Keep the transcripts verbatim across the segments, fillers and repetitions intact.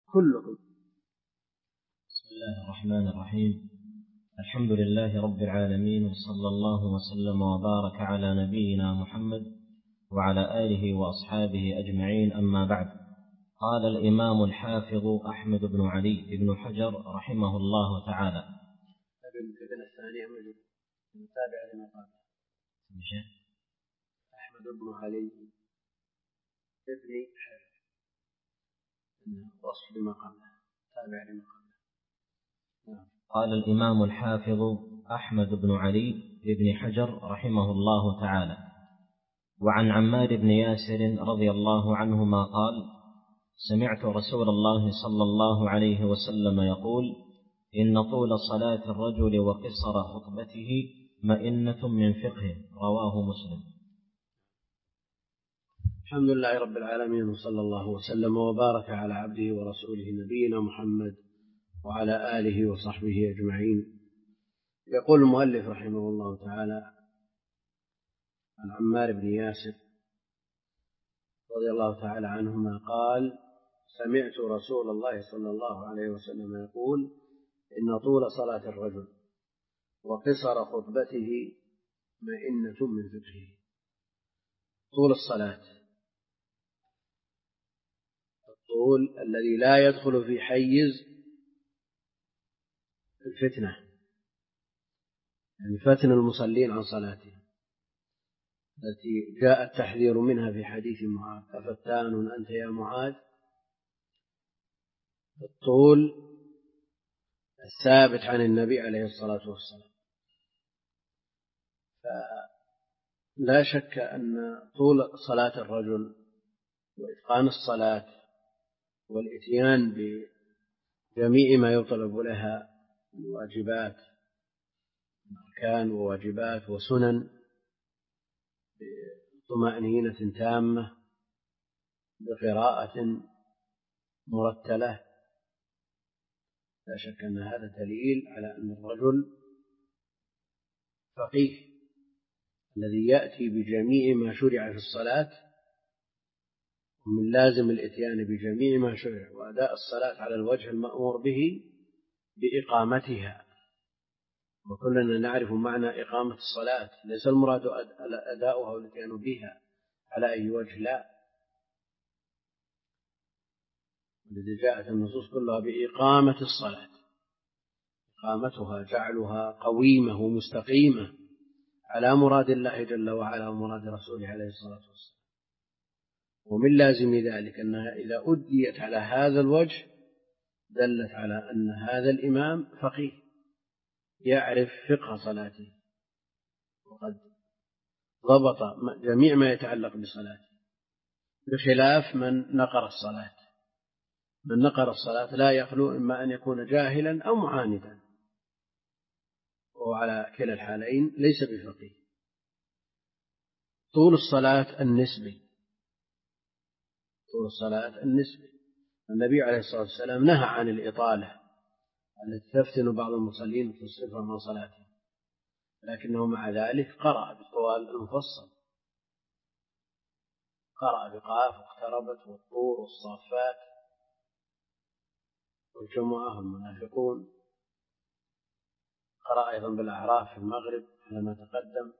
كلهم. بسم الله الرحمن الرحيم. الحمد لله رب العالمين، وصلى الله وسلم وبارك على نبينا محمد وعلى آله وأصحابه أجمعين، أما بعد. قال الإمام الحافظ أحمد بن علي بن حجر رحمه الله تعالى: ابن الثاني متابع لما قال أحمد بن علي ابن حجر وصف لما قبله، تابع لما قبله. قال الإمام الحافظ أحمد بن علي بن حجر رحمه الله تعالى: وعن عمار بن ياسر رضي الله عنهما قال: سمعت رسول الله صلى الله عليه وسلم يقول: إن طول صلاة الرجل وقصر خطبته مئنة من فقهه. رواه مسلم. الحمد لله رب العالمين، وصلى الله وسلم وبارك على عبده ورسوله نبينا محمد وعلى آله وصحبه أجمعين. يقول المؤلف رحمه الله تعالى عن عمار بن ياسر رضي الله تعالى عنهما قال: سمعت رسول الله صلى الله عليه وسلم يقول: إن طول صلاة الرجل وقصر خطبته مئنة من فقهه. طول الصلاة، الطول الذي لا يدخل في حيز الفتنة، يعني فتن المصلين عن صلاته، التي جاء التحذير منها في حديث معاذ: أفتان أنت يا معاذ. الطول الثابت عن النبي عليه الصلاة والسلام. فلا شك أن طول صلاة الرجل وإتقان الصلاة والإتيان بجميع ما يطلب لها من واجبات، أركان وواجبات وسنن، بطمأنينة تامة، بقراءة مرتلة، لا شك أن هذا دليل على أن الرجل فقيه الذي يأتي بجميع ما شرع في الصلاة، ومن لازم الإتيان بجميع ما شرع وأداء الصلاة على الوجه المأمور به بإقامتها. وكلنا نعرف معنى إقامة الصلاة، ليس المراد أداؤها والإتيان بها على أي وجه، لا، الذي جاءت النصوص كلها بإقامة الصلاة، إقامتها جعلها قويمة ومستقيمة على مراد الله جل وعلا ومراد رسوله عليه الصلاة والسلام. ومن لازم ذلك أنها إذا أديت على هذا الوجه دلت على أن هذا الإمام فقيه يعرف فقه صلاته، وقد ضبط جميع ما يتعلق بصلاته، بخلاف من نقر الصلاة. من نقر الصلاة لا يخلو إما أن يكون جاهلا أو معاندا، وعلى كلا الحالين ليس بفقيه. طول الصلاة النسبي، طول الصلاة النسبي، النبي عليه الصلاة والسلام نهى عن الإطالة التي تفتن بعض المصلين وتصرفهم عن صلاته، لكنه مع ذلك قرأ بالطوال المفصل، قرأ بقاف واقتربت والطور والصافات والجمعة والمنافقون، قرأ أيضا بالأعراف في المغرب على ما تقدم.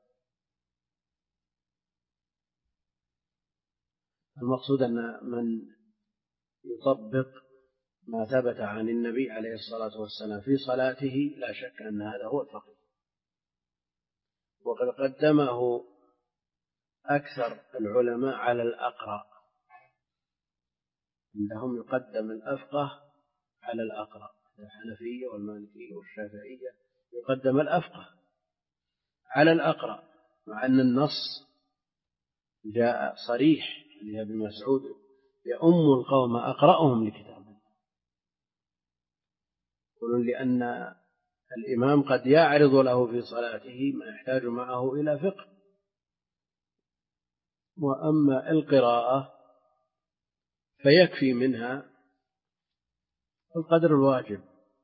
المقصود أن من يطبق ما ثبت عن النبي عليه الصلاة والسلام في صلاته لا شك أن هذا هو الفقيه. وقد قدمه أكثر العلماء على الأقرأ، عندهم يقدم الأفقه على الأقرأ، الحنفية والمالكية والشافعية يقدم الأفقه على الأقرأ، مع أن النص جاء صريح لابن مسعود: يؤم القوم أقرأهم لكتاب الله. يقولون لأن الإمام قد يعرض له في صلاته ما يحتاج معه إلى فقه، وأما القراءة فيكفي منها القدر الواجب.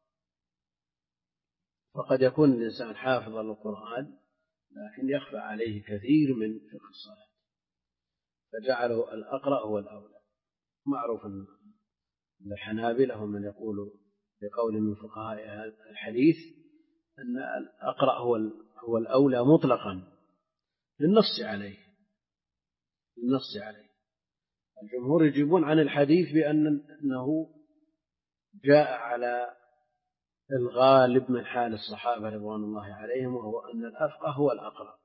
فقد يكون الإنسان حافظا للقرآن لكن يخفى عليه كثير من فقه الصلاة، فجعله الأقرأ هو الأولى. معروف أن الحنابلة هم من يقول بقول من فقهاء الحديث أن الأقرأ هو هو الأولى مطلقا للنص عليه للنص عليه. الجمهور يجيبون عن الحديث بأنه جاء على الغالب من حال الصحابة رضوان الله عليهم، وهو أن الأفقه هو الأقرأ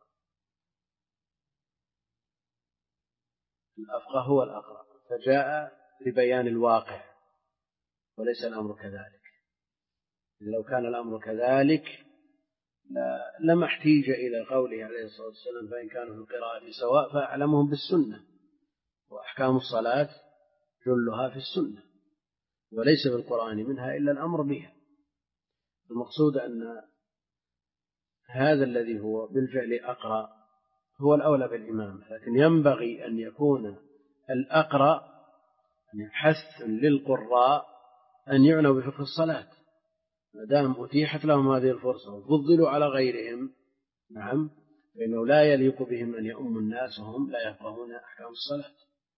الأفقه هو الأقرأ فجاء لبيان الواقع وليس الأمر كذلك. لو كان الأمر كذلك لما احتيج إلى قوله عليه الصلاة والسلام فإن كانوا في القراءة سواء فأعلمهم بالسنة، وأحكام الصلاة جلها في السنة وليس في القرآن منها إلا الأمر بها. المقصود أن هذا الذي هو بالفعل أقرأ هو الأولى بالإمام، لكن ينبغي أن يكون الأقرأ حث للقراء أن يعنوا بفقه الصلاة ما دام أتيحت لهم هذه الفرصة وفضلوا على غيرهم، نعم، فإنه لا يليق بهم أن يؤموا الناس وهم لا يفقهون أحكام الصلاة.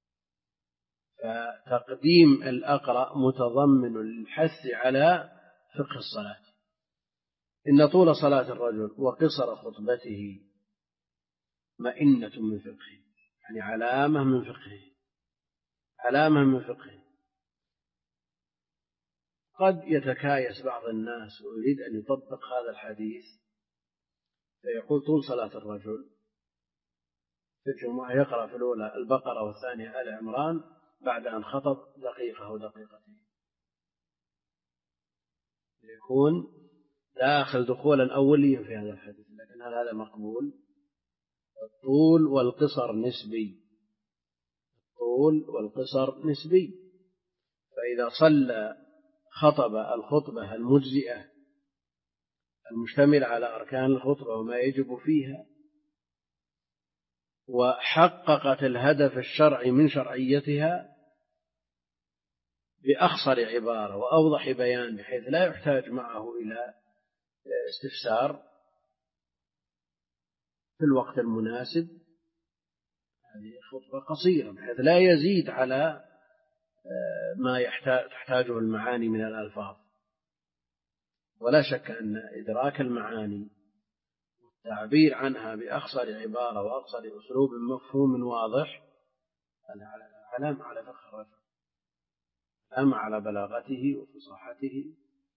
فتقديم الأقرأ متضمن للحث على فقه الصلاة. إن طول صلاة الرجل وقصر خطبته مئنة من فقهه، يعني علامة من فقهه علامة من فقهه. قد يتكايس بعض الناس ويريد أن يطبق هذا الحديث فيقول طول صلاة الرجل في الجمعة يقرأ في الأولى البقرة والثانية آل عمران بعد أن خطب دقيقة أو دقيقتين، يكون داخل دخولا أوليا في هذا الحديث. لكن هل هذا مقبول؟ الطول والقصر نسبي الطول والقصر نسبي فإذا صلى خطب الخطبة المجزئة المشتملة على أركان الخطبة وما يجب فيها وحققت الهدف الشرعي من شرعيتها بأخصر عبارة وأوضح بيان بحيث لا يحتاج معه إلى استفسار في الوقت المناسب، هذه خطبة قصيرة بحيث لا يزيد على ما تحتاجه المعاني من الألفاظ. ولا شك أن إدراك المعاني والتعبير عنها بأخصر عبارة وأخصر أسلوب مفهوم واضح علامة على فقه الرجل، علامة على بلاغته وفصاحته.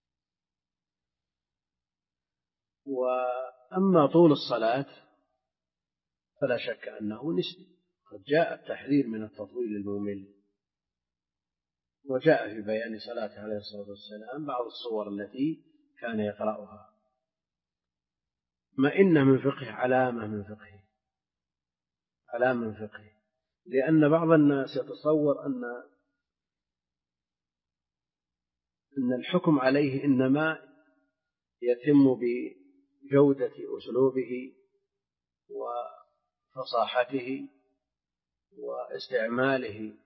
وأما طول الصلاة فلا شك أنه نسبي، قد جاء التحذير من التطويل الممل، وجاء في بيان صلاته عليه الصلاة والسلام بعض الصور التي كان يقرأها. ما إن من فقه علامة من فقه علامة من فقه لأن بعض الناس يتصور أن أن الحكم عليه إنما يتم بجودة أسلوبه وفصاحته واستعماله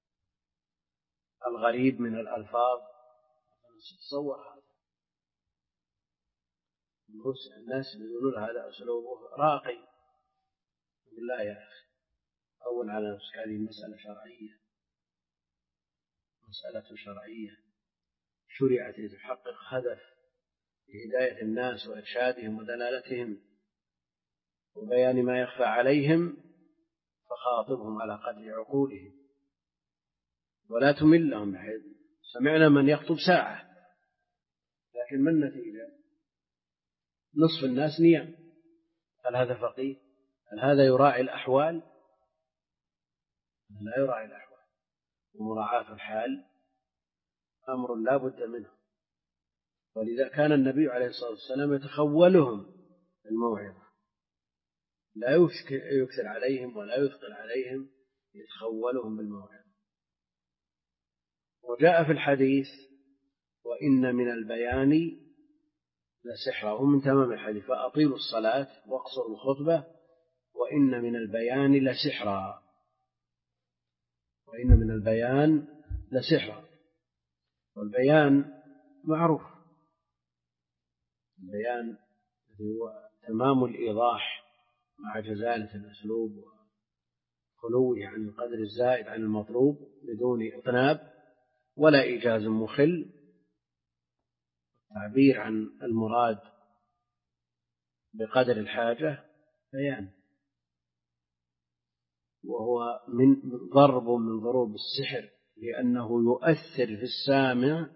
الغريب من الألفاظ. تصور هذا الناس يقولون هذا أسلوبه راقي، بالله يا أخي أول على نفسك، هذه مسألة شرعية مسألة شرعية شرعت لتحقق هدف لهداية الناس وإرشادهم ودلالتهم وبيان ما يخفى عليهم، فخاطبهم على قدر عقولهم ولا تملهم، بحيث سمعنا من يخطب ساعة لكن ما النتيجة؟ نصف الناس نيام. هل هذا فقيه؟ هل هذا يراعي الأحوال؟ لا يراعي الأحوال. ومراعاة الحال أمر لا بد منه، ولذا كان النبي عليه الصلاة والسلام يتخولهم الموعظة، لا يكثر عليهم ولا يثقل عليهم، يتخولهم بالموعظة. وجاء في الحديث وإن من البيان لسحرا، ومن تمام الحديث فأطيلوا الصلاة واقصروا الخطبة وإن من البيان لسحرا وإن من البيان لسحرا. والبيان معروف، البيان هو تمام الإيضاح مع جزالة الأسلوب وخلوه عن القدر الزائد عن المطلوب بدون إطناب ولا إيجاز مخل. التعبير عن المراد بقدر الحاجة بيان، وهو من ضرب من ضروب السحر، لأنه يؤثر في السامع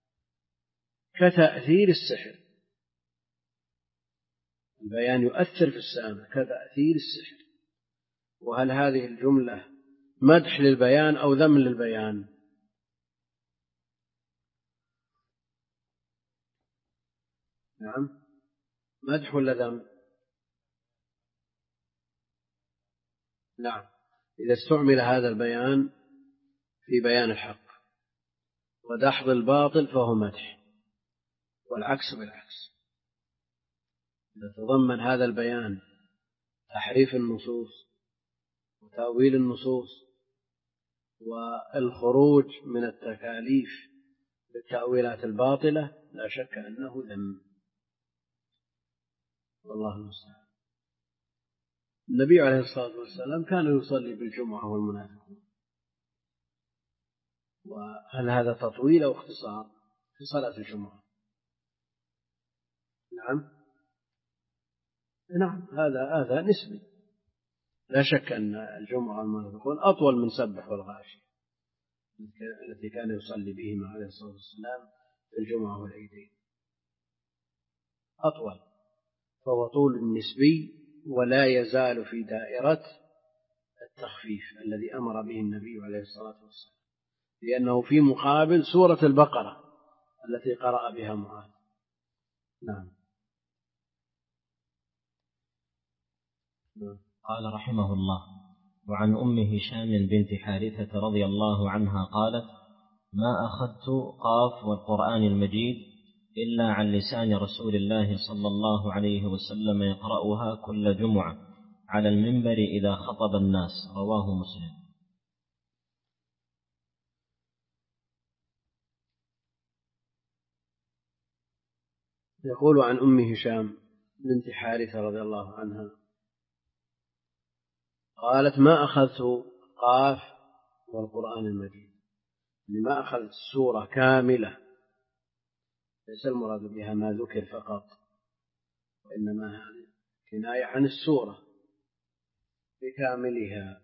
كتأثير السحر. البيان يؤثر في السامع كتأثير السحر. وهل هذه الجملة مدح للبيان أو ذم للبيان؟ نعم، مدح ولا ذم؟ نعم، إذا استعمل هذا البيان في بيان الحق ودحض الباطل فهو مدح، والعكس بالعكس. إذا تضمن هذا البيان تحريف النصوص وتأويل النصوص والخروج من التكاليف بالتأويلات الباطلة لا شك أنه ذم، والله المستعان. النبي عليه الصلاة والسلام كان يصلي بالجمعة والمنافقون، وهل هذا تطويل أو اختصار في صلاة الجمعة؟ نعم نعم، هذا هذا نسبي. لا شك أن الجمعة والمنافقون أطول من سبح والغاشية التي كان يصلي بهما عليه الصلاة والسلام في الجمعة والعيدين، أطول، فهو طول نسبي ولا يزال في دائرة التخفيف الذي أمر به النبي عليه الصلاة والسلام، لأنه في مقابل سورة البقرة التي قرأ بها معاذ. نعم. قال رحمه الله: وعن أم هشام بنت حارثة رضي الله عنها قالت: ما أخذت قاف والقرآن المجيد إلا عن لسان رسول الله صلى الله عليه وسلم يقرأها كل جمعة على المنبر إذا خطب الناس. رواه مسلم. يقول عن أم هشام بنت حارثة رضي الله عنها قالت: ما أخذت قاف والقرآن المجيد، لما أخذت السورة كاملة، ليس المراد بها ما ذكر فقط، وإنما هذه كناية عن السورة بكاملها.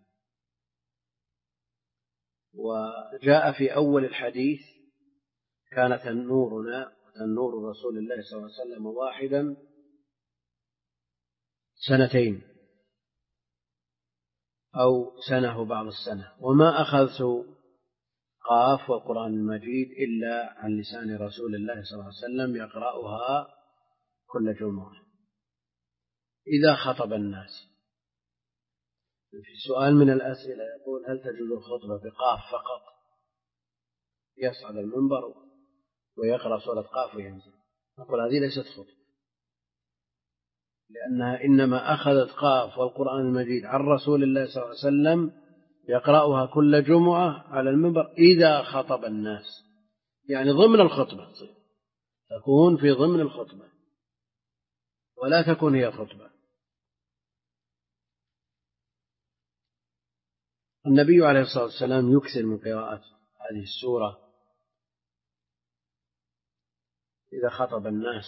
وجاء في أول الحديث: كان تنورنا وتنور رسول الله صلى الله عليه وسلم واحدا سنتين أو سنة بعض السنة. وما أخذت قاف والقرآن المجيد إلا عن لسان رسول الله صلى الله عليه وسلم يقرأها كل جمعة إذا خطب الناس. في سؤال من الأسئلة يقول: هل تجوز الخطبة بقاف فقط، يصعد المنبر ويقرأ سورة قاف وينزل؟ نقول هذه ليست خطبة، لأنها إنما أخذت قاف والقرآن المجيد عن رسول الله صلى الله عليه وسلم يقرأها كل جمعة على المنبر إذا خطب الناس، يعني ضمن الخطبة، تكون في ضمن الخطبة ولا تكون هي خطبة. النبي عليه الصلاة والسلام يكثر من قراءة هذه السورة إذا خطب الناس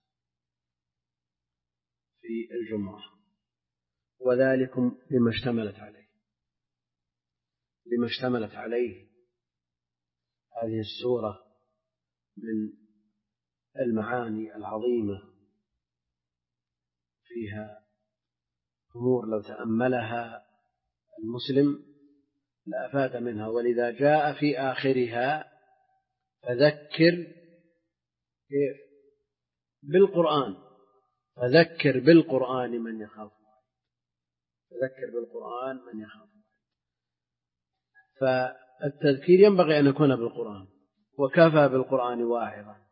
في الجمعة، وذلك لما اشتملت عليه لما اشتملت عليه هذه السورة من المعاني العظيمة، فيها أمور لو تأملها المسلم لأفاد منها. ولذا جاء في آخرها: فذكر بالقرآن فذكر بالقرآن من يخاف فذكر بالقرآن من يخاف. فالتذكير ينبغي أن يكون بالقرآن، وكفى بالقرآن واعظا.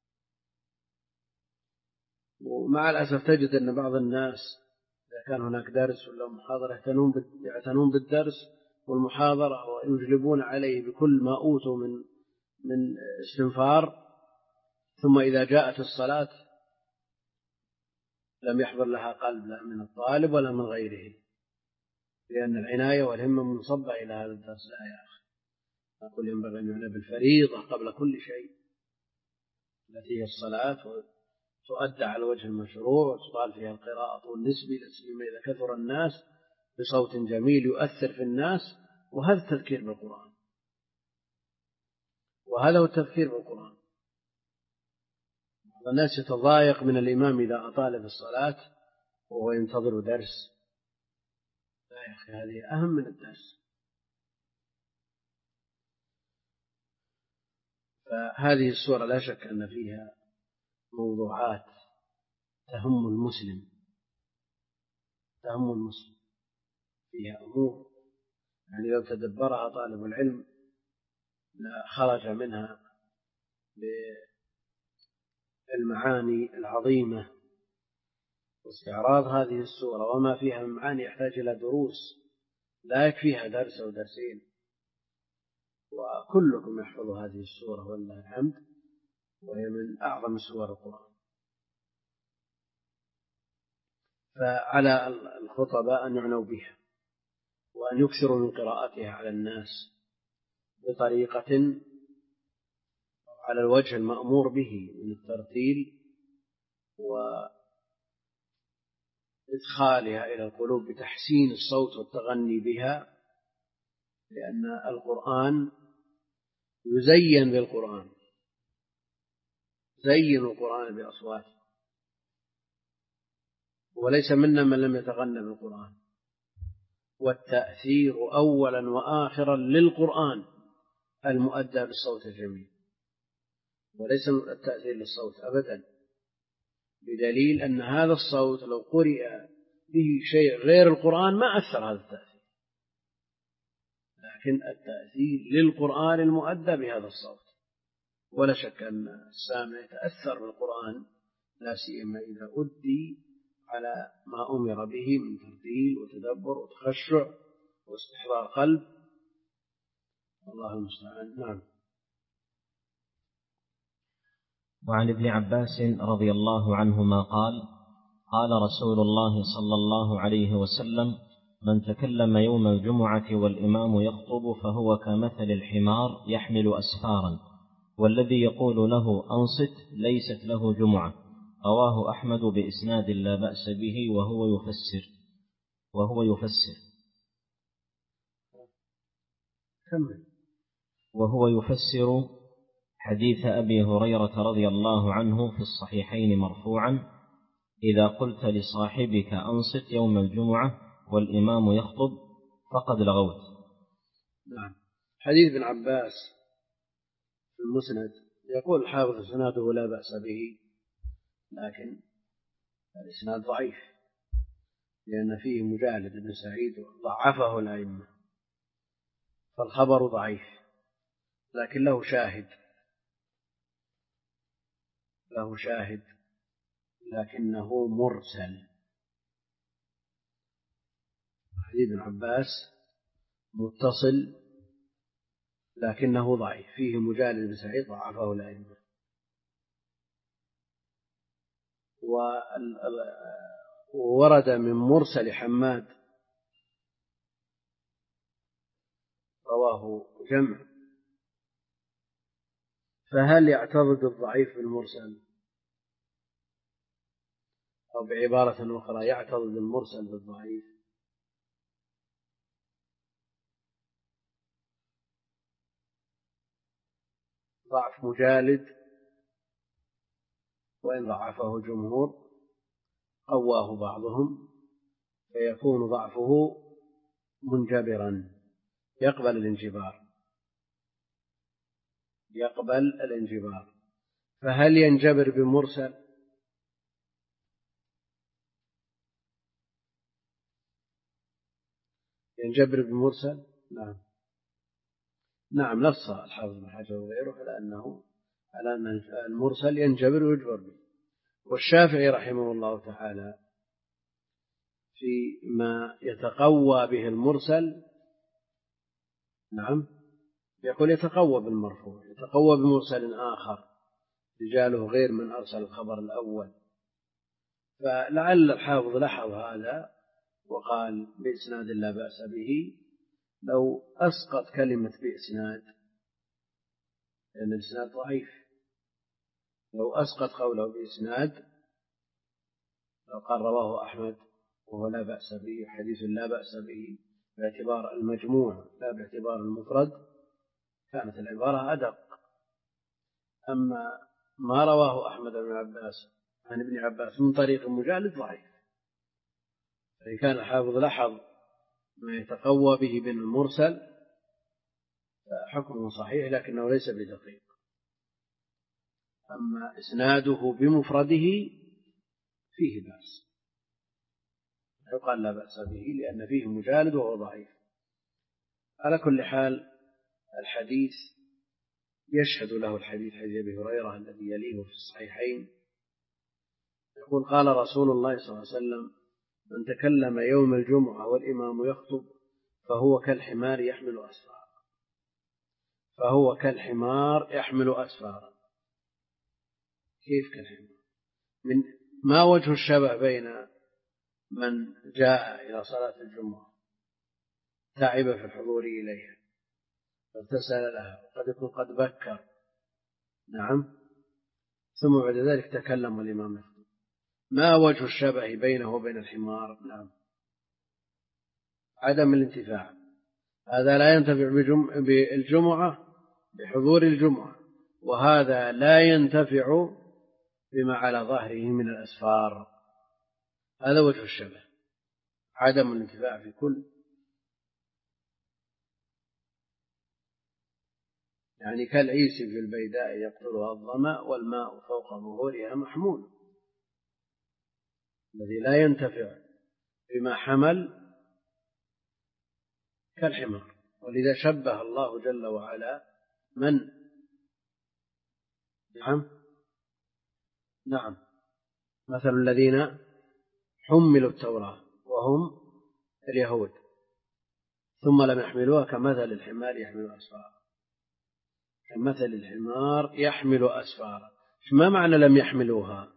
ومع الأسف تجد أن بعض الناس إذا كان هناك درس ولا محاضرة يعتنون بالدرس والمحاضرة ويجلبون عليه بكل ما أوتوا من من استنفار، ثم إذا جاءت الصلاة لم يحضر لها قلب، لا من الطالب ولا من غيره، لأن العناية والهمة منصبة إلى هذا الدرس. لا يا أخي، نقول ينبغي أن يعنى بالفريضة قبل كل شيء التي هي الصلاة، تؤدى على وجه المشروع وتقال فيها القراءة والنسبي لسيما إذا كثر الناس بصوت جميل يؤثر في الناس. وهذا التذكير بالقرآن، وهذا هو التذكير بالقرآن. الناس يتضايق من الإمام إذا أطال في الصلاة وهو ينتظر درس. لا يا أخي، هذه أهم من الدرس. فهذه السورة لا شك أن فيها موضوعات تهم المسلم، تهم المسلم فيها أمور يعني لو تدبرها طالب العلم لا خرج منها بالمعاني العظيمة. واستعراض هذه السورة وما فيها من معاني يحتاج إلى دروس، لا يكفيها درس أو درسين. وكلكم يحفظ هذه السورة ولله الحمد، وهي من أعظم سور القرآن. فعلى الخطباء أن يعنوا بها وأن يكثروا من قراءتها على الناس بطريقة على الوجه المأمور به من الترتيل وإدخالها إلى القلوب بتحسين الصوت والتغني بها، لأن القرآن يزين بالقرآن، زين القرآن بأصوات، وليس منا من لم يتغنى بالقرآن. والتأثير أولا وآخرا للقرآن المؤدى بالصوت الجميل، وليس التأثير للصوت أبدا، بدليل أن هذا الصوت لو قرئ به شيء غير القرآن ما أثر هذا التأثير، لكن التأثير للقرآن المؤدى بهذا الصوت. ولا شك أن السامع يتأثر بالقرآن لا سيما إذا أدي على ما أمر به من ترتيل وتدبر وتخشع واستحضار قلب. الله المستعان. نعم. وعن ابن عباس رضي الله عنهما قال: قال رسول الله صلى الله عليه وسلم: من تكلم يوم الجمعة والإمام يخطب فهو كمثل الحمار يحمل أسفارا، والذي يقول له أنصت ليست له جمعة. رواه أحمد بإسناد لا بأس به وهو يفسر وهو يفسر وهو يفسر حديث أبي هريرة رضي الله عنه في الصحيحين مرفوعا: إذا قلت لصاحبك أنصت يوم الجمعة والإمام يخطب فقد لغوت. نعم. حديث ابن عباس في المسند يقول الحافظ إسناده لا بأس به، لكن الإسناد ضعيف لأن فيه مجالد بن سعيد ضعفه الأئمة، فالخبر ضعيف، لكن له شاهد له شاهد لكنه مرسل. حديث ابن عباس متصل لكنه ضعيف، فيه مجالد بن سعيد ضعفه الأئمة. وورد من مرسل حماد رواه جمع، فهل يعتضد الضعيف بالمرسل؟ أو بعبارة أخرى يعتضد المرسل بالضعيف؟ ضعف مجالد وإن ضعفه الجمهور قواه بعضهم، فيكون ضعفه منجبرا يقبل الانجبار يقبل الانجبار فهل ينجبر بمرسل؟ ينجبر بمرسل؟ نعم نعم نص الحافظ بن حجر وغيره على أنه على أن المرسل ينجبر ويجبر به. والشافعي رحمه الله تعالى فيما يتقوى به المرسل نعم يقول يتقوى بالمرفوع، يتقوى بمرسل آخر رجاله غير من أرسل الخبر الأول. فلعل الحافظ لاحظ هذا وقال بإسناد لا بأس به، لو أسقط كلمة بإسناد لأن الإسناد ضعيف. لو أسقط قوله بإسناد لو قال رواه أحمد وهو لا بأس به، حديث لا بأس به باعتبار المجموع لا باعتبار المفرد، كانت العبارة أدق. أما ما رواه أحمد بن عباس عن ابن عباس من طريق مجالد ضعيف، فإن كان الحافظ لاحظ ما يتقوى به من المرسل فحكمه صحيح لكنه ليس بدقيق. أما إسناده بمفرده فيه بأس، يقال لا بأس به لأن فيه مجالد وهو ضعيف. على كل حال الحديث يشهد له الحديث حديث أبي هريرة الذي يليه في الصحيحين، يقول قال رسول الله صلى الله عليه وسلم: من تكلم يوم الجمعة والإمام يخطب فهو كالحمار يحمل أسفارا. فهو كالحمار يحمل أسفارا. كيف كالحمار؟ من ما وجه الشبه بين من جاء إلى صلاة الجمعة تعب في الحضور إليها فاغتسل لها وقد يكون قد بكر، نعم، ثم بعد ذلك تكلم والإمام يخطب، ما وجه الشبه بينه وبين الحمار؟ نعم، عدم الانتفاع. هذا لا ينتفع بالجمعة بحضور الجمعة، وهذا لا ينتفع بما على ظهره من الأسفار. هذا وجه الشبه، عدم الانتفاع في كل، يعني كالعيس في البيداء يقتلها الظمأ والماء فوق ظهورها محمول. الذي لا ينتفع بما حمل كالحمار. ولذا شبه الله جل وعلا من نعم نعم مثل الذين حملوا التوراة وهم اليهود ثم لم يحملوها كمثل الحمار يحمل أسفارا. كمثل الحمار يحمل أسفارا. ما معنى لم يحملوها؟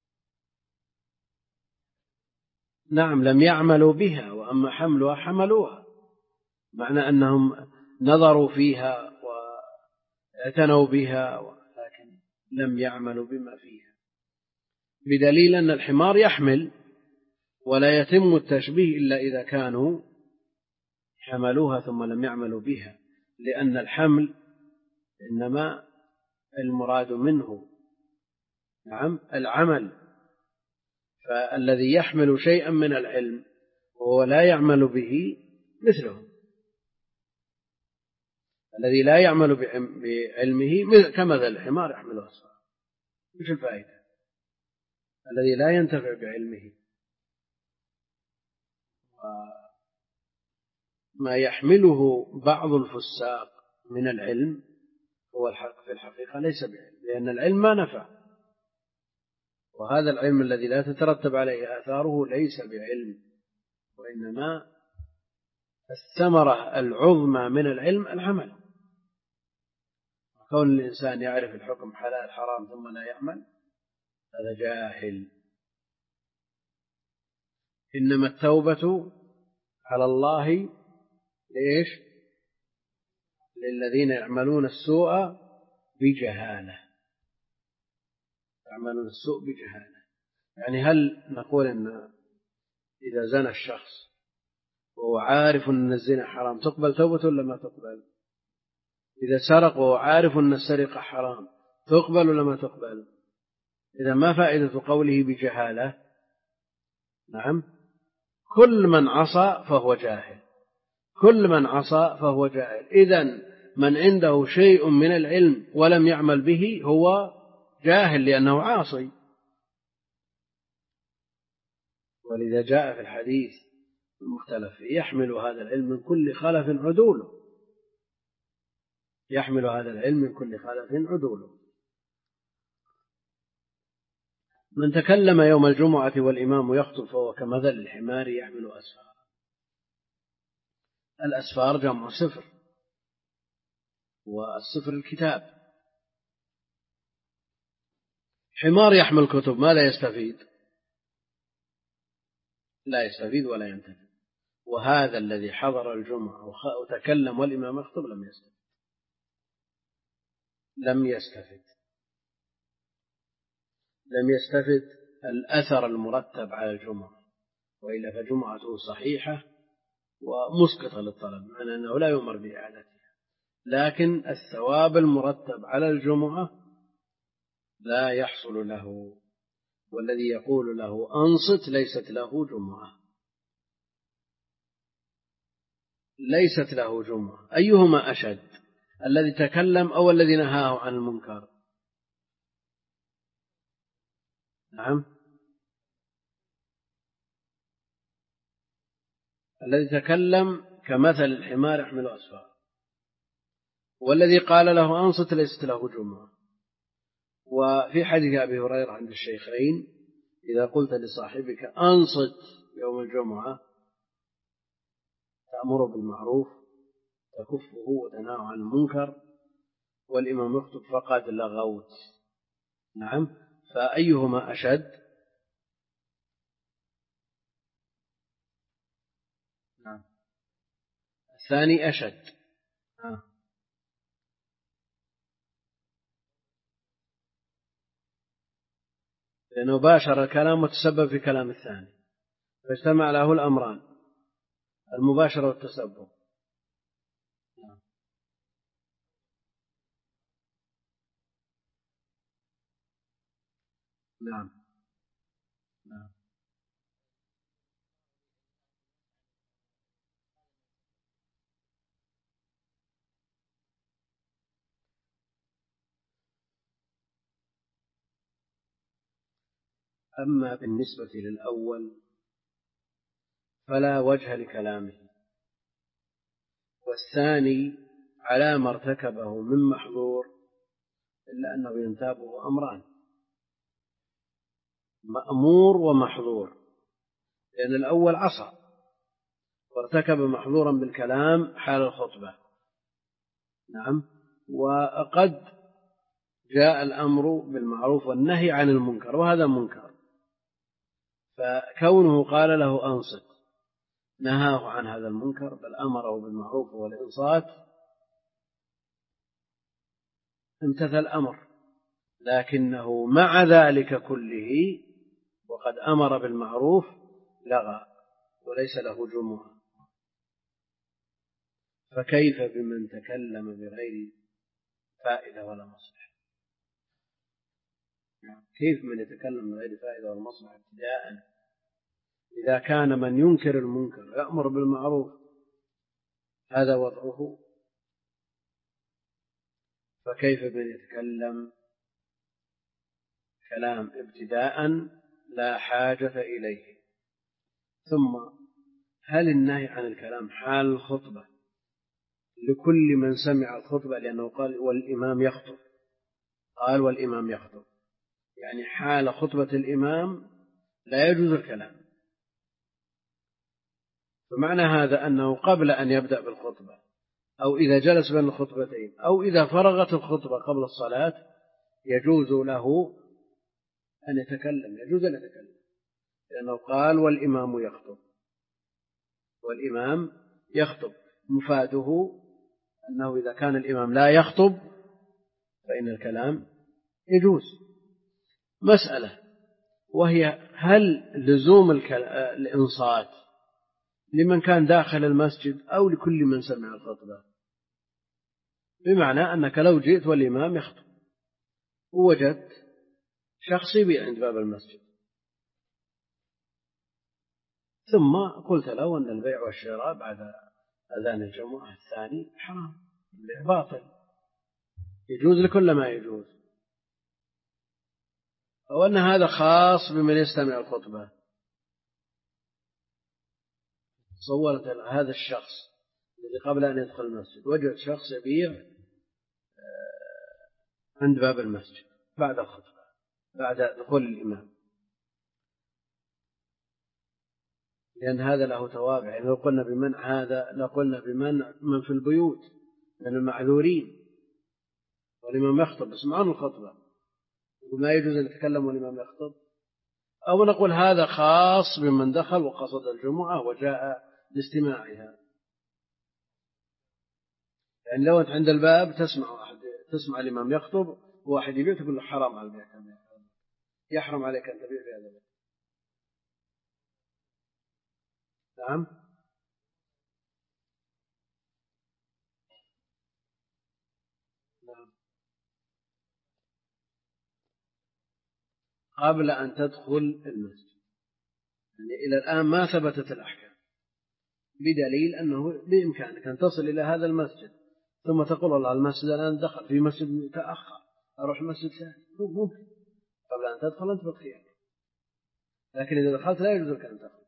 نعم، لم يعملوا بها، وأما حملها حملوها، معنى أنهم نظروا فيها واعتنوا بها ولكن لم يعملوا بما فيها، بدليل أن الحمار يحمل ولا يتم التشبيه إلا إذا كانوا حملوها ثم لم يعملوا بها، لأن الحمل إنما المراد منه نعم العمل. فالذي يحمل شيئا من العلم وهو لا يعمل به مثله، الذي لا يعمل بعلمه كمثل الحمار يحمل أسفارا. مش الفائدة؟ الذي لا ينتفع بعلمه ما يحمله بعض الفساق من العلم هو الحق في الحقيقة ليس بعلم، لأن العلم ما نفع، وهذا العلم الذي لا تترتب عليه آثاره ليس بعلم، وإنما الثمرة العظمى من العلم العمل. كون الإنسان يعرف الحكم حلال حرام ثم لا يعمل هذا جاهل. إنما التوبة على الله ليش؟ للذين يعملون السوء بجهالة. يعملون السوء بجهالة، يعني هل نقول إن إذا زنى الشخص وهو عارف أن الزنا حرام تقبل توبته ولا ما تقبل؟ إذا سرق وهو عارف أن السرقة حرام تقبل ولا ما تقبل؟ إذا ما فائدة قوله بجهالة؟ نعم، كل من عصى فهو جاهل، كل من عصى فهو جاهل. إذن من عنده شيء من العلم ولم يعمل به هو جاهل لأنه عاصي. ولذا جاء في الحديث المختلف يحمل هذا العلم من كل خلف عدوله، يحمل هذا العلم من كل خلف عدوله. من تكلم يوم الجمعة والإمام يخطب فهو كمثل الحمار يحمل أسفار. الأسفار جمع سفر، والسفر الكتاب. حمار يحمل كتب ماذا يستفيد؟ لا يستفيد ولا ينتفع. وهذا الذي حضر الجمعة وتكلم والإمام يخطب لم يستفيد. لم يستفد لم يستفد الأثر المرتب على الجمعة، وإلا فجمعته صحيحة ومسقطة للطلب، معنى أنه لا يؤمر بإعادتها، لكن الثواب المرتب على الجمعة لا يحصل له، والذي يقول له أنصت ليست له جمعة، ليست له جمعة. أيهما أشد، الذي تكلم أو الذي نهاه عن المنكر؟ نعم، الذي تكلم كمثل الحمار يحمل أسفار، والذي قال له أنصت ليست له جمعة. وفي حديث أبي هريرة عند الشيخين: إذا قلت لصاحبك أنصت يوم الجمعة تأمر بالمعروف تكفه وتنهى عن المنكر والإمام يخطب فقد لغوت. نعم، فأيهما أشد؟ نعم، الثاني أشد. آه. لأنه باشر الكلام وتسبب في كلام الثاني، فاجتمع له الأمران، المباشرة والتسبب. نعم. نعم. نعم. أما بالنسبة للأول فلا وجه لكلامه، والثاني على ما ارتكبه من محظور، إلا أنه ينتابه أمران: مأمور ومحظور، لأن الأول عصى وارتكب محظورا بالكلام حال الخطبة. نعم، وقد جاء الأمر بالمعروف والنهي عن المنكر، وهذا منكر، فكونه قال له أنصت نهاه عن هذا المنكر بل أمره بالمعروف والإنصات، امتثل الأمر، لكنه مع ذلك كله وقد أمر بالمعروف لغى وليس له جمعة. فكيف بمن تكلم بغير فائدة ولا مصلحة؟ كيف من يتكلم بغير فائدة ولا مصلحة ابتداء؟ إذا كان من ينكر المنكر يأمر بالمعروف هذا وضعه، فكيف من يتكلم كلام ابتداء لا حاجة إليه؟ ثم هل النهي عن الكلام حال الخطبة لكل من سمع الخطبة؟ لأنه قال والإمام يخطب، قال والإمام يخطب، يعني حال خطبة الإمام لا يجوز الكلام. فمعنى هذا أنه قبل أن يبدأ بالخطبة أو إذا جلس بين الخطبتين أو إذا فرغت الخطبة قبل الصلاة يجوز له أن يتكلم، يجوز أن يتكلم، لأنه قال والإمام يخطب، والإمام يخطب مفاده أنه إذا كان الإمام لا يخطب فإن الكلام يجوز. مسألة وهي: هل لزوم الإنصات لمن كان داخل المسجد أو لكل من سمع الخطبة؟ بمعنى أنك لو جئت والإمام يخطب ووجدت شخص يبيع عند باب المسجد ثم قلت له أن البيع والشراء بعد أذان الجمعة الثاني حرام، البيع باطل، يجوز لكل ما يجوز، أو أن هذا خاص بمن يستمع الخطبة. صورت هذا الشخص الذي قبل أن يدخل المسجد وجد شخص يبيع عند باب المسجد بعد الخطبة بعد دخول الإمام، لأن هذا له توابع. لو قلنا بمنع هذا لقلنا بمنع من في البيوت من المعذورين، والإمام يخطب بس معه الخطبة وما يجوز أن يتكلم والإمام يخطب، أو نقول هذا خاص بمن دخل وقصد الجمعة وجاء لاستماعها. يعني لو أنت عند الباب تسمع أحد تسمع الإمام يخطب وواحد يبيع تقول له حرام على البيع، يحرم عليك أن تبيع في هذا البيت. نعم. نعم. قبل أن تدخل المسجد، يعني إلى الآن ما ثبتت الأحكام، بدليل أنه بإمكانك أن تصل إلى هذا المسجد ثم تقول والله المسجد الآن دخل في مسجد تأخر أروح مسجد ثاني، ممكن قبل أن تدخل أنت بالخيار، لكن إذا دخلت لا يجوز لك أن تدخل.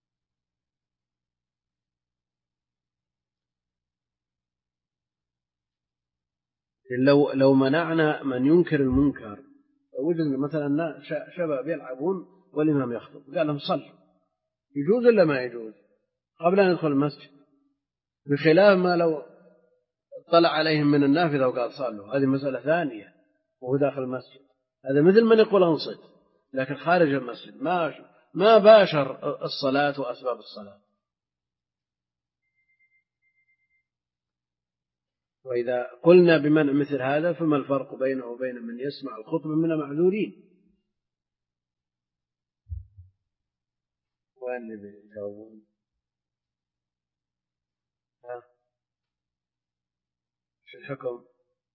لو لو منعنا من ينكر المنكر، وجدنا مثلا شباب يلعبون والإمام يخطب قال لهم صلوا، يجوز ولا ما يجوز قبل أن يدخل المسجد؟ بخلاف ما لو طلع عليهم من النافذة وقال صلوا، هذه مسألة ثانية وهو داخل المسجد، هذا مثل من يقول أنصت، لكن خارج المسجد ما ما باشر الصلاة وأسباب الصلاة. وإذا قلنا بمنع مثل هذا فما الفرق بينه وبين من يسمع الخطبة من المعذورين؟ وين اللي بيجاوبون؟ ها شو الحكم؟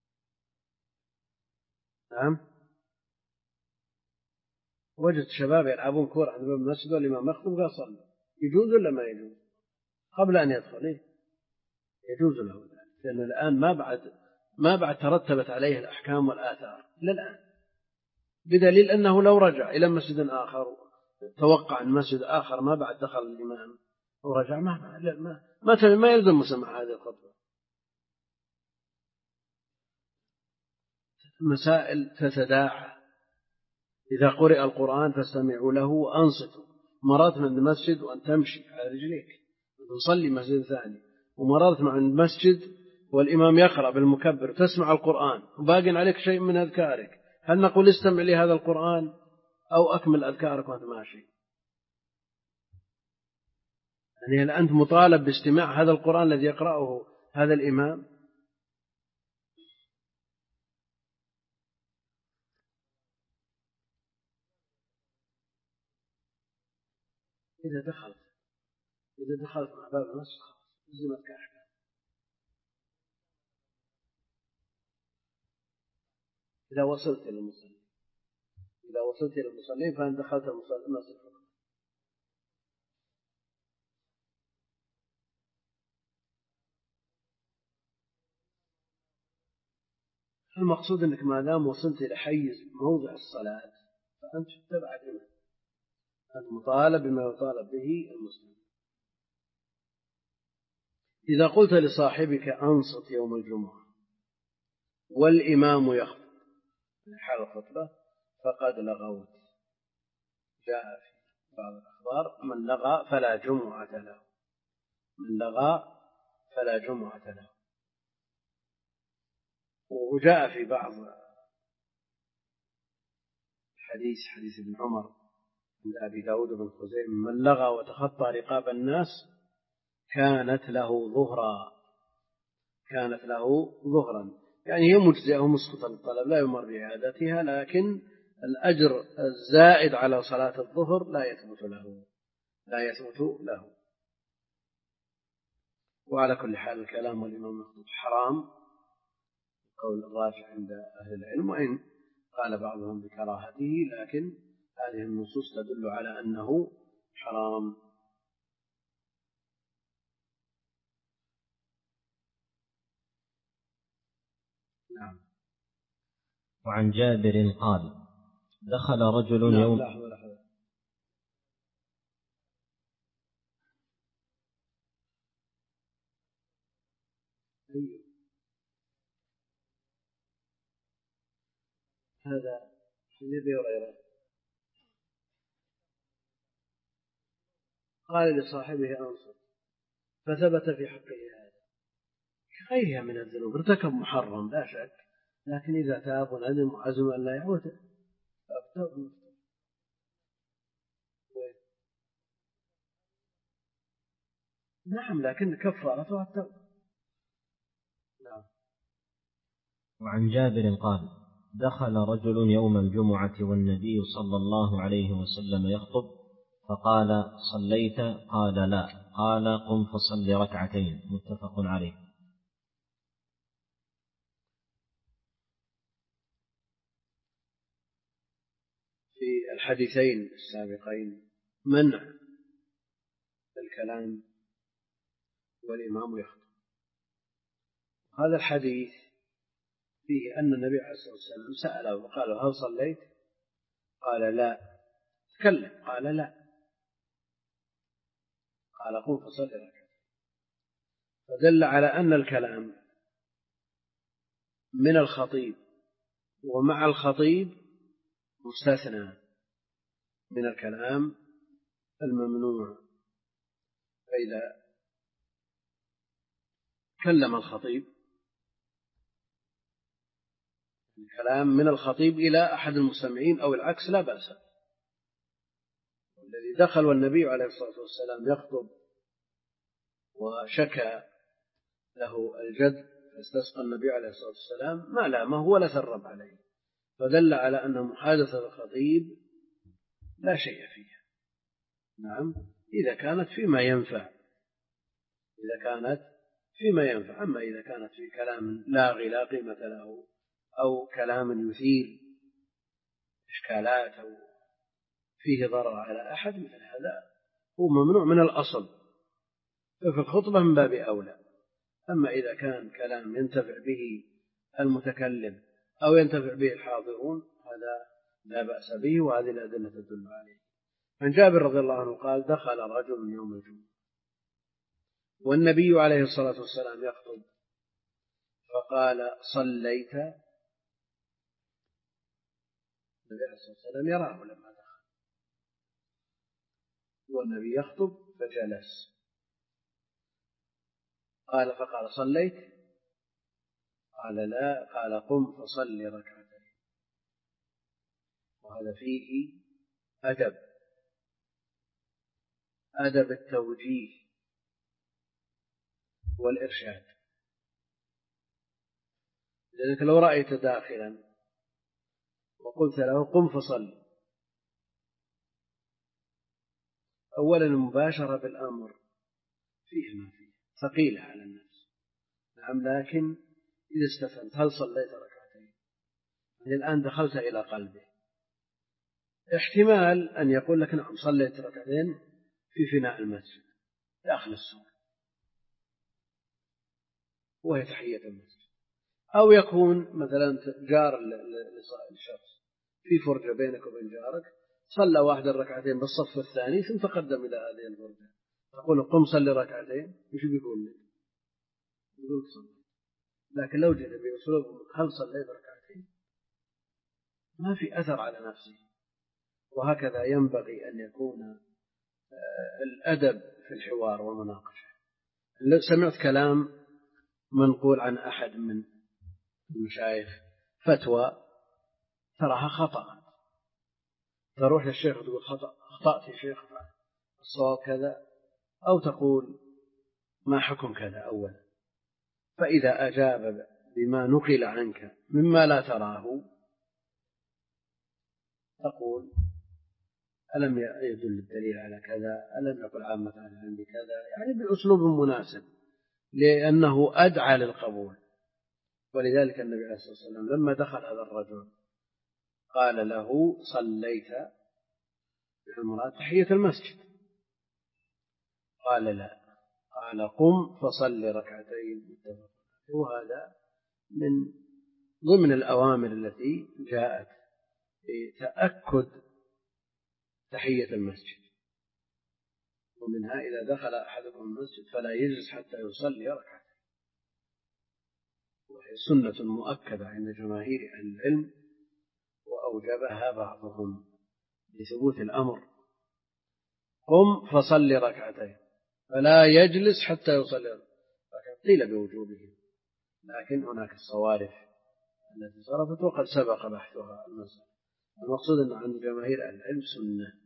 نعم. وجدت شباب يلعبون كورة عند باب المسجد والإمام يخطب قال صلوا، يجوز ولا ما يجوز قبل أن يدخل؟ إيه؟ يجوز له ذلك، لأن الآن ما بعد ما بعد ترتبت عليه الأحكام والآثار إلى الآن، بدليل أنه لو رجع إلى مسجد آخر توقع أن مسجد آخر ما بعد دخل الإمام ورجع ما ما ما, ما يلزم مسمع هذه الخطبة. مسائل تتداعى، إذا قرئ القرآن فاستمعوا له وأنصتوا، مررت من المسجد وأن تمشي على رجليك تصلي مسجد ثاني، ومررت مع المسجد والإمام يقرأ بالمكبر تسمع القرآن وباقي عليك شيء من أذكارك، هل نقول استمع لي هذا القرآن أو أكمل أذكارك وأنت ماشي؟ يعني هل أنت مطالب باستماع هذا القرآن الذي يقرأه هذا الإمام؟ إذا دخلت إذا دخلت مع باب المسجد لزمتك أحكام. إذا وصلت إلى المصلين إذا وصلت إلى المصلين فأنت دخلت المسجد. المقصود أنك ما دام وصلت إلى حيز موضع الصلاة فأنت تتبع الإمام، أنت مطالب بما يطالب به المسلم. إذا قلت لصاحبك أنصت يوم الجمعة والإمام يخطب في حال الخطبة فقد لغوت. جاء في بعض الأخبار من لغى فلا جمعة له، من لغى فلا جمعة له. وجاء في بعض حديث حديث ابن عمر عند أبي داود بن خزيمة من لغى وتخطى رقاب الناس كانت له ظهرا كانت له ظهرا يعني هي مجزئة ومسقطة للطلب لا يمر بإعادتها، لكن الأجر الزائد على صلاة الظهر لا يثبت له لا يثبت له. وعلى كل حال الكلام والإمام يخطب حرام قول الراجح عند أهل العلم، وإن قال بعضهم بكراهته، لكن هذه النصوص تدل على أنه حرام. نعم. وعن جابر قال دخل رجل نعم. يوم لحظة لحظة. أيوه. هذا حديث أبي هريرة قال لصاحبه أنصت فثبت في حقه هذا كغيرها من الذنوب، ارتكب محرم لا شك، لكن إذا تاب وندم وعزم أن لا يعود فأبتغ. نعم، لكن كفارتها التوبة. نعم. وعن جابر قال: دخل رجل يوم الجمعة والنبي صلى الله عليه وسلم يخطب فقال: صليت؟ قال: لا. قال: قم فصل ركعتين. متفق عليه. في الحديثين السابقين منع الكلام والإمام يخطب. هذا الحديث فيه أن النبي عليه الصلاة والسلام سأله وقال: هل صليت؟ قال: لا. تكلم؟ قال: لا. قال: قم فصل ركعتين. فدل على أن الكلام من الخطيب ومع الخطيب مستثنى من الكلام الممنوع. فإذا كلم الخطيب الكلام من الخطيب إلى أحد المستمعين أو العكس لا بأس. الذي دخل والنبي عليه الصلاة والسلام يخطب وشكى له الجد فاستسقى النبي عليه الصلاة والسلام ما لامه ولا ثرب عليه، فدل على أن محادثة الخطيب لا شيء فيها. نعم، إذا كانت فيما ينفع إذا كانت فيما ينفع أما إذا كانت في كلام لاغي لا قيمة له أو كلام يثير إشكالات أو فيه ضرر على أحد مثل هذا هو ممنوع من الأصل، ففي الخطبة من باب أولى. أما إذا كان كلام ينتفع به المتكلم أو ينتفع به الحاضرون هذا لا بأس به، وهذه الأدلة تدل عليه. عن جابر رضي الله عنه قال: دخل رجل يوم الجمعة والنبي عليه الصلاة والسلام يخطب فقال: صليت؟ النبي عليه الصلاة والسلام يراه لما دخل والنبي يخطب فجلس. قال: فقال: صليت؟ قال: لا. قال: قم فصل ركعتين. وهذا فيه أدب أدب التوجيه والإرشاد، لأنك لو رأيت داخلا وقلت له: قم فصل، أولا المباشرة بالأمر فيه ما فيه ثقيلة على النفس. نعم، لكن إذا استفدت: هل صليت ركعتين؟ الآن دخلت إلى قلبه، احتمال أن يقول لك: نعم صليت ركعتين في فناء المسجد داخل السور وهي تحية المسجد، أو يكون مثلا جار للشخص في فرجة بينك وبين جارك، صلى واحد الركعتين بالصف الثاني ثم تقدم إلى هذه الفرجة، تقول: قم صلي ركعتين، وش بيقول لك؟ يقول صلي. لكن لو جئت بأسلوب: هل صليت ركعتين؟ ما في أثر على نفسه. وهكذا ينبغي أن يكون الأدب في الحوار والمناقشة. لو سمعت كلام منقول عن أحد من المشايخ فتوى تراها خطأ، تروح للشيخ وتقول: خطأ أخطأت يا شيخ، الصواب كذا، أو تقول: ما حكم كذا أولا. فإذا أجاب بما نقل عنك مما لا تراه تقول: ألم يدل الدليل على كذا؟ ألم يقل عامة أهل العلم بكذا؟ يعني بأسلوب مناسب، لأنه أدعى للقبول. ولذلك النبي عليه الصلاة والسلام لما دخل هذا الرجل قال له: صليت؟ المراد تحية المسجد. قال: لا. قال: قم فصل ركعتين. وهذا من ضمن الأوامر التي جاءت لتأكد تحية المسجد. ومنها: إذا دخل أحدكم المسجد فلا يجلس حتى يصلي ركعتين، وهي سنة مؤكدة عند جماهير أهل العلم، وأوجبها بعضهم لثبوت الأمر: قم فصل ركعتين، فلا يجلس حتى يصلي ركعتين. قيل بوجوبه، لكن هناك الصوارف التي صرفت وقد سبق بحثها المسألة. المقصود أن عند جماهير أهل العلم سنة.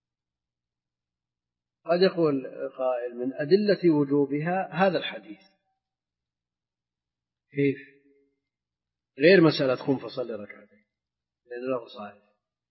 قد يقول قائل: من أدلة وجوبها هذا الحديث. كيف؟ غير مسألة قم فصلي ركعتين، لأن له صالح.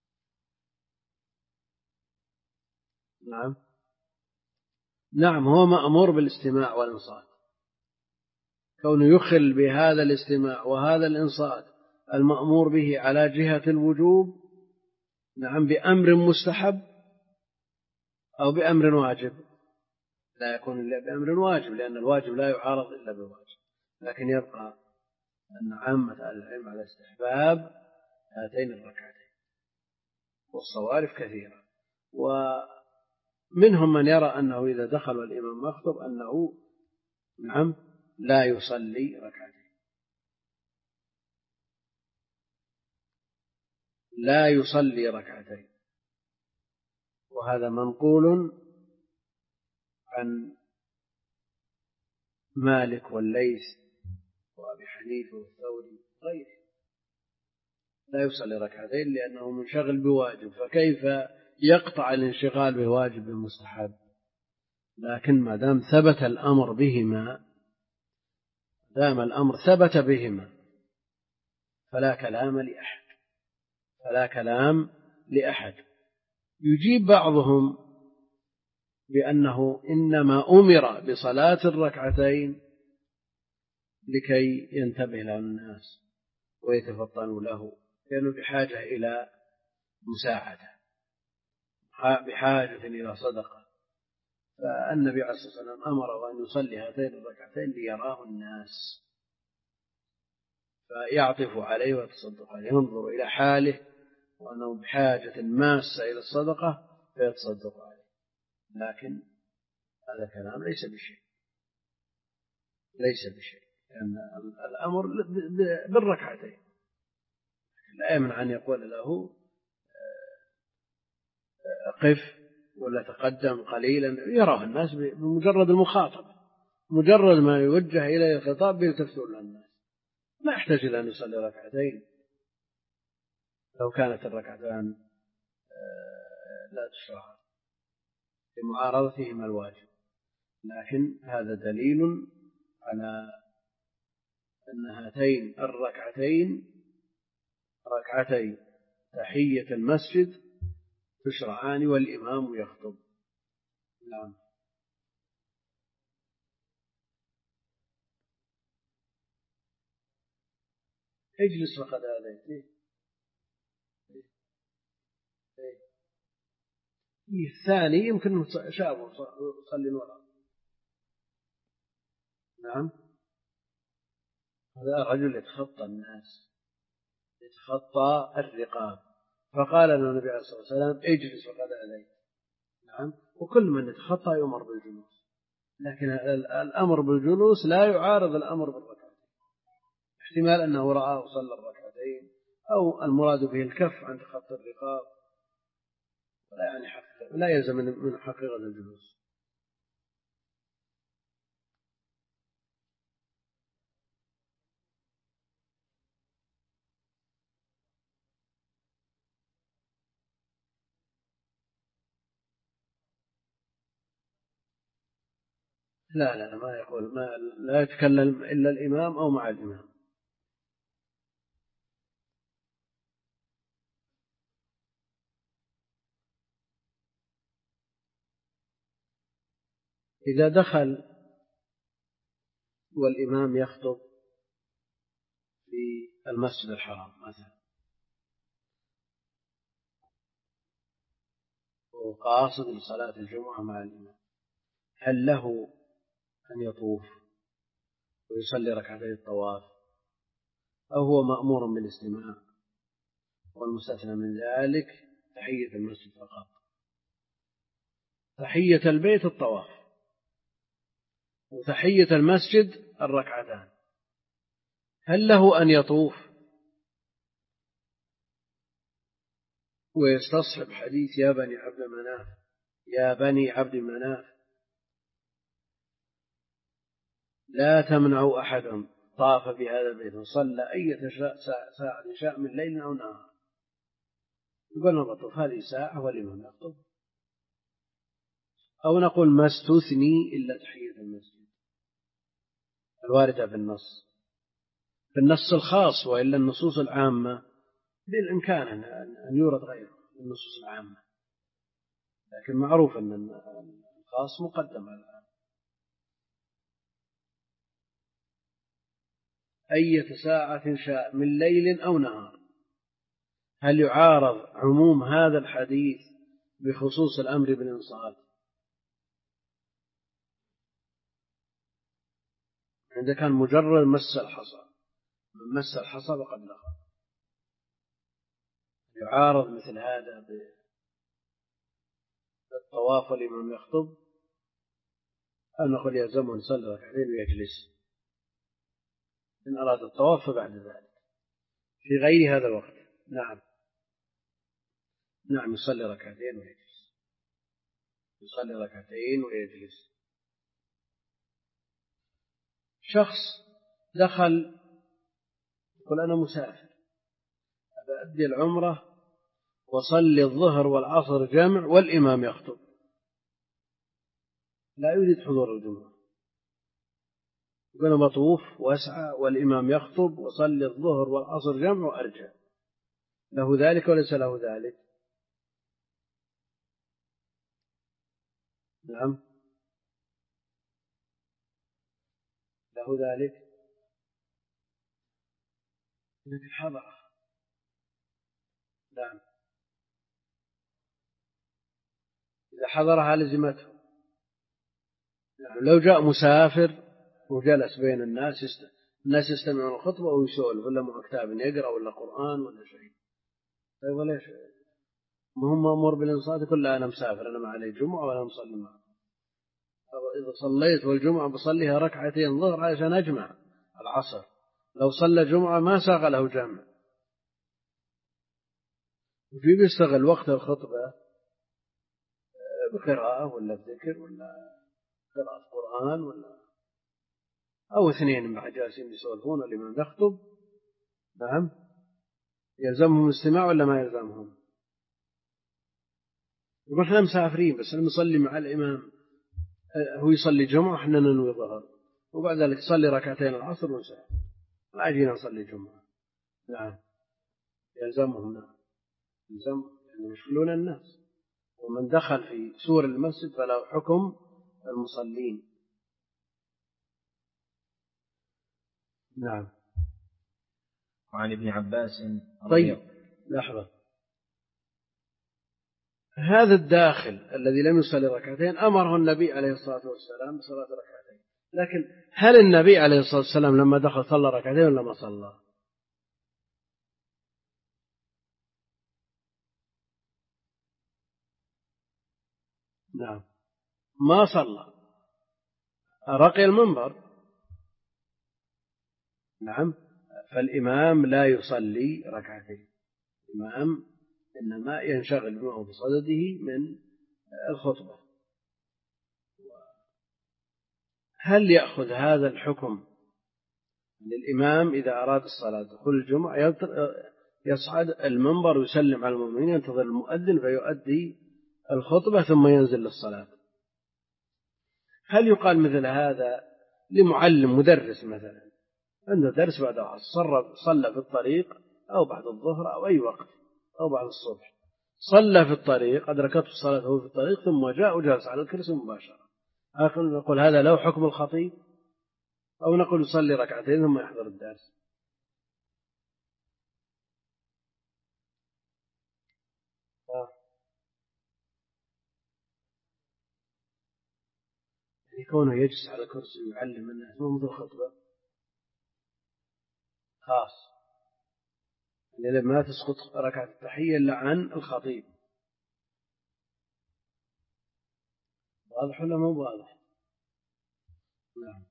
نعم نعم هو مأمور بالاستماع والإنصات، كونه يخل بهذا الاستماع وهذا الإنصات المأمور به على جهة الوجوب، نعم، بأمر مستحب أو بأمر واجب، لا يكون إلا بأمر واجب، لأن الواجب لا يعارض إلا بالواجب. لكن يبقى أن عامة أهل العلم على استحباب هاتين الركعتين، والصوارف كثيرة، ومنهم من يرى أنه إذا دخل الإمام مخطب أنه نعم لا يصلي ركعتين، لا يصلي ركعتين، وهذا منقول عن مالك والليث وأبي حنيفة والثوري غيره، لا يصلي ركعتين لأنه منشغل بواجب، فكيف يقطع الانشغال بواجب المستحب؟ لكن ما دام ثبت الأمر بهما دام الأمر ثبت بهما فلا كلام لأحد، فلا كلام لأحد. يجيب بعضهم بأنه إنما أمر بصلاة الركعتين لكي ينتبه له الناس ويتفطنوا له، لأنه بحاجة إلى مساعدة، بحاجة إلى صدقة، فالنبي عليه الصلاة والسلام أمره أن يصلي هاتين الركعتين ليراه الناس فيعطف عليه ويتصدق عليه، ينظر إلى حاله وأنه بحاجة ماسة إلى الصدقة فيتصدق عليه. لكن هذا كلام ليس بشيء، ليس بشيء، لأن الأمر بالركعتين، لا يمنع أن يقول له قف ولا تقدم قليلا، يراه الناس بمجرد المخاطبة، مجرد ما يوجه إليه الخطاب بيلتفتون للناس، ما يحتاج إلى أن يصلي ركعتين لو كانت الركعتان لا تشرع لمعارضتهما الواجب. لكن هذا دليل على أن هاتين الركعتين ركعتي تحية المسجد تشرعان والإمام يخطب. نعم. اجلس فقد آذيت. إيه؟ إيه؟ إيه؟ الثاني يمكن شابه صلي وراء. نعم. هذا رجل يتخطى الناس، يتخطى الرقاب، فقال له النبي عليه الصلاة والسلام اجلس فقد آذيت. نعم. وكل من يتخطى يؤمر بالجلوس، لكن الأمر بالجلوس لا يعارض الأمر بالركعتين، احتمال أنه رآه صلى الركعتين، أو المراد به الكف عن تخطي الرقاب، ولا يعني حقيقة، لا يلزم من حقيقة الجلوس. لا لا ما يقول ما لا يتكلم إلا الإمام أو مع الإمام. إذا دخل والإمام يخطب في المسجد الحرام مثلا وقاصد لصلاة الجمعة مع الإمام، هل له أن يطوف ويصلي ركعتي الطواف، أو هو مأمور بالاستماع والمستثنى من ذلك تحية المسجد فقط؟ تحية البيت الطواف، وتحية المسجد الركعتان، هل له أن يطوف ويستصحب حديث يا بني عبد مناف يا بني عبد مناف لا تمنعوا أحدا طاف بهذا البيت وصلى أي ساعة شاء من ليل أو نهار، يقول نطوف هذه ساعة والإمام يخطب، أو نقول ما استثني إلا تحية المسجد الواردة في النص، في النص الخاص، وإلا النصوص العامة بالإمكان أن يورد غيره النصوص العامة، لكن معروف أن الخاص مقدم على العام. أية ساعة شاء من ليل أو نهار. هل يعارض عموم هذا الحديث بخصوص الأمر بالإنصات؟ عندما كان مجرد مس الحصى، من مس الحصى فقد لغى. يعارض مثل هذا بالطواف والإمام يخطب، أو نقول يلزمه يصلي ركعتين ويجلس إن أراد الطواف بعد ذلك في غير هذا الوقت. نعم نعم يصلي ركعتين ويجلس، يصلي ركعتين ويجلس. شخص دخل يقول أنا مسافر أبدي العمرة وصلي الظهر والعصر جمع والإمام يخطب، لا يريد حضور الجمعة، يقول بطوف واسعى والإمام يخطب وصلي الظهر والعصر جمع وأرجع، له ذلك وليس له ذلك؟ نعم له ذلك، لكن حضره. نعم إذا حضرها لزمته. يعني لو جاء مسافر وجلس بين الناس الناس يستمعون الخطبة ويسولف ولا مع كتاب يقرأ ولا قرآن ولا شيء، طيب وليش ما هم مأمور بالإنصات؟ يقول لا أنا مسافر أنا ما علي جمعة ولا مصلي معه. إذا صليت والجمعة بصليها ركعتين ظهر عشان أجمع العصر، لو صلى جمعة ما ساغ له جمع، وفي بيستغل وقت الخطبة بقراءة ولا بذكر ولا قراءة قرآن ولا أو اثنين مع جالسين يسولفون الإمام يخطب. نعم يلزمهم الاستماع ولا ما يلزمهم؟ يقول احنا مسافرين بس نصلي مع الإمام، هو يصلي جمعة احنا ننوي ظهر، وبعد ذلك يصلي ركعتين العصر ونسافر ما جينا نصلي جمعة. نعم يلزمهم. نعم يلزم يعني يشغلون الناس، ومن دخل في سور المسجد فله حكم المصلين. نعم. وعن ابن عباس. طيب لحظة، هذا الداخل الذي لم يصلي ركعتين أمره النبي عليه الصلاة والسلام بصلاة ركعتين، لكن هل النبي عليه الصلاة والسلام لما دخل صلى ركعتين ولا ما صلى؟ نعم ما صلى، رقي المنبر. نعم فالإمام لا يصلي ركعتين، الإمام إنما ينشغل معه بصدده من الخطبة. هل يأخذ هذا الحكم للإمام إذا أراد الصلاة دخول الجمعة يصعد المنبر ويسلم على المؤمنين ينتظر المؤذن فيؤدي الخطبة ثم ينزل للصلاة؟ هل يقال مثل هذا لمعلم مدرس مثلا عنده درس بعد العصر صلى في الطريق أو بعد الظهر أو أي وقت أو بعد الصبح، صلى في الطريق أدركته الصلاة وهو في الطريق ثم جاء وجلس على الكرسي مباشرة، نقول هذا له حكم الخطيب أو نقول يصلي ركعتين ثم يحضر الدرس؟ يعني كونه يجلس على كرسي ويعلم الناس مو مثل الخطبة خاص، يعني ما تسقط ركعة التحية إلا عن الخطيب. واضح ولا مو واضح؟ نعم.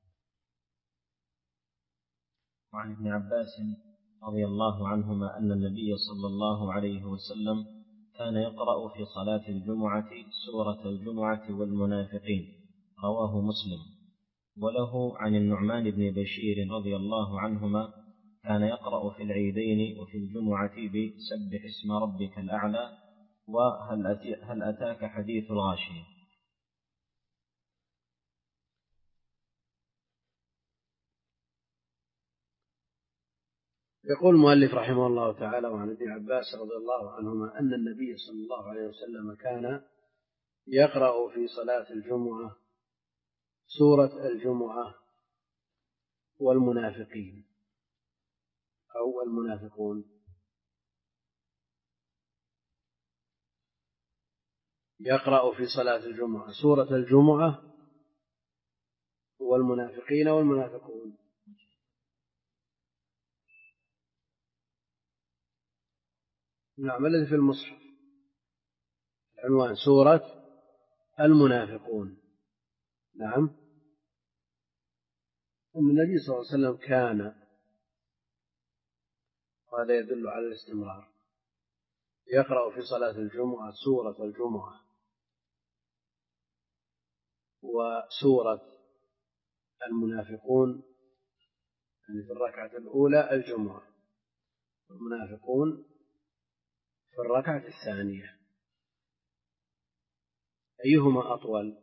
وعن ابن عباس رضي الله عنهما أن النبي صلى الله عليه وسلم كان يقرأ في صلاة الجمعة سورة الجمعة والمنافقين، رواه مسلم. وله عن النعمان بن بشير رضي الله عنهما كان يقرأ في العيدين وفي الجمعة بسبح اسم ربك الأعلى وهل أتي هل أتاك حديث الغاشية. يقول المؤلف رحمه الله تعالى: وعن ابن عباس رضي الله عنهما أن النبي صلى الله عليه وسلم كان يقرأ في صلاة الجمعة سورة الجمعة والمنافقين أو المنافقون. يقرأ في صلاة الجمعة سورة الجمعة والمنافقين والمنافقون. نعم، الذي في المصحف العنوان سورة المنافقون. نعم، أن النبي صلى الله عليه وسلم كان، وهذا يدل على الاستمرار، يقرأ في صلاة الجمعة سورة الجمعة وسورة المنافقون، يعني في الركعة الأولى الجمعة، والمنافقون في الركعة الثانية. أيهما أطول؟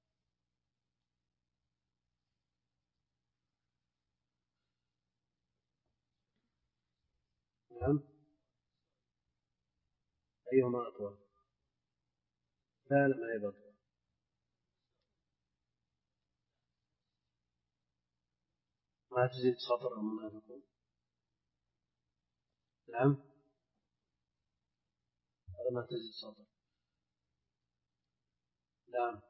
نعم، أيهما أطول؟ لا لا، ما هي أطول. ما تزيد سطر المنافقون. نعم، هذا ما تزيد سطر. نعم،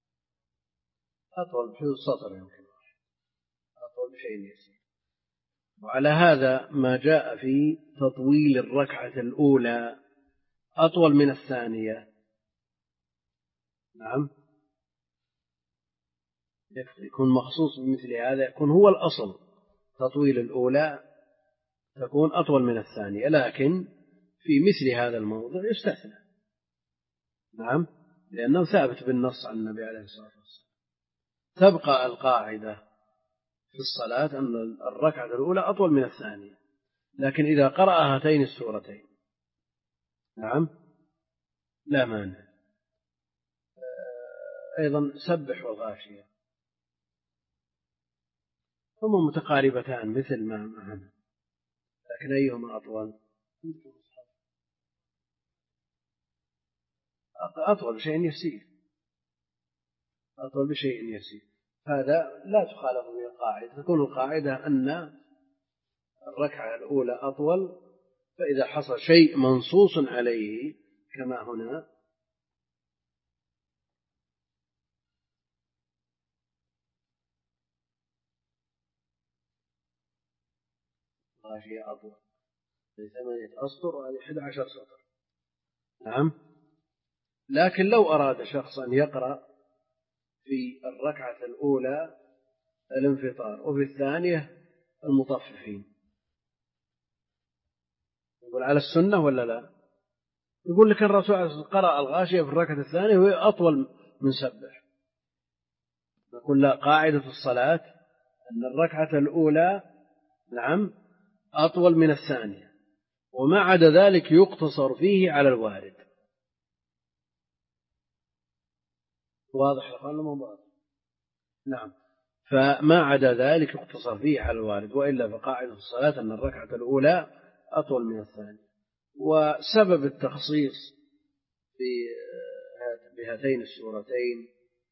أطول بحدود سطر يمكن، أطول بشيء يسير. وعلى هذا ما جاء في تطويل الركعة الأولى أطول من الثانية. نعم، يكون مخصوص بمثل هذا، يكون هو الأصل تطويل الأولى تكون أطول من الثانية، لكن في مثل هذا الموضع يستثنى. نعم، لأنه ثابت بالنص عن النبي عليه الصلاة والسلام. تبقى القاعدة في الصلاة أن الركعة الأولى أطول من الثانية، لكن إذا قرأ هاتين السورتين نعم لا مانع. أيضا سبح والغاشية هما متقاربتان مثل ما معنا، لكن أيهما أطول؟ أطول بشيء يسير، أطول بشيء يسير. هذا لا تخالف به القاعدة، تكون القاعدة أن الركعة الأولى أطول، فإذا حصل شيء منصوص عليه كما هنا غاشية أطول ثمانية أسطر وهذه أحد عشر سطر. نعم، لكن لو أراد شخص أن يقرأ في الركعة الأولى الانفطار وفي الثانية المطففين، يقول على السنة ولا لا؟ يقول لك الرسول قرأ الغاشية في الركعة الثانية وهي أطول من سبح. نقول لا، قاعدة الصلاة أن الركعة الأولى نعم أطول من الثانية، وما عدا ذلك يقتصر فيه على الوارد. واضح القول المضاد؟ نعم، فما عدا ذلك يقتصر فيه على الوارد، وإلا فقاعدة الصلاة أن الركعة الأولى أطول من الثانية. وسبب التخصيص بهاتين السورتين،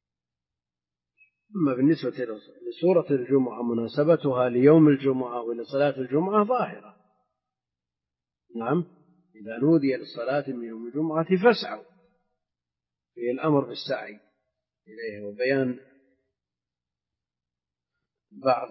أما بالنسبة لسورة الجمعة مناسبتها ليوم الجمعة ولصلاة الجمعة ظاهرة. نعم، إذا نودي للصلاة من يوم الجمعة فاسعوا، في الأمر بالسعي إليه وبيان بعض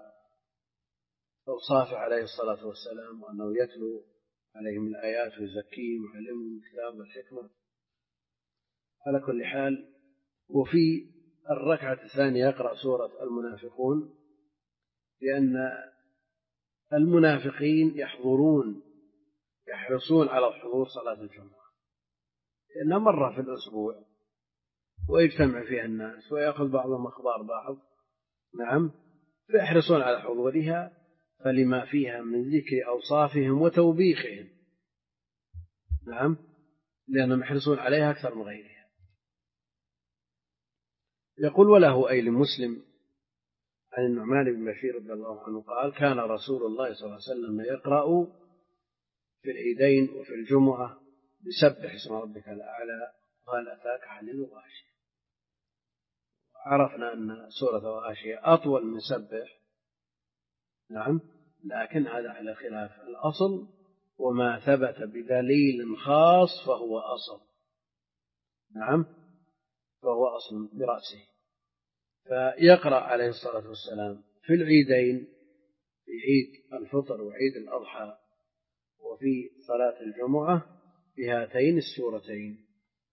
أوصافه عليه الصلاة والسلام، وأنه يتلو عليهم الآيات ويزكيهم ويعلمهم الكتاب والحكمة. على كل حال، وفي الركعة الثانية يقرأ سورة المنافقون، لأن المنافقين يحضرون يحرصون على حضور صلاة الجمعة، لأنها مرة في الأسبوع ويجتمع فيها الناس ويأخذ بعضهم أخبار بعض. نعم، فيحرصون على حضورها، فلما فيها من ذكر أوصافهم وتوبيخهم. نعم، لأنهم يحرصون عليها أكثر من غيرها. يقول: وله أي لمسلم عن النعمان بن بشير رضي الله عنه قال كان رسول الله صلى الله عليه وسلم يقرأ في العيدين وفي الجمعة بسبح اسم ربك الأعلى قال أتاك حديث الغاشية. عرفنا أن سورة الغاشية أطول من سبح، نعم، لكن هذا على خلاف الأصل، وما ثبت بدليل خاص فهو أصل، نعم، فهو أصل برأسه. فيقرأ عليه الصلاة والسلام في العيدين، في عيد الفطر وعيد الأضحى وفي صلاة الجمعة بهاتين السورتين،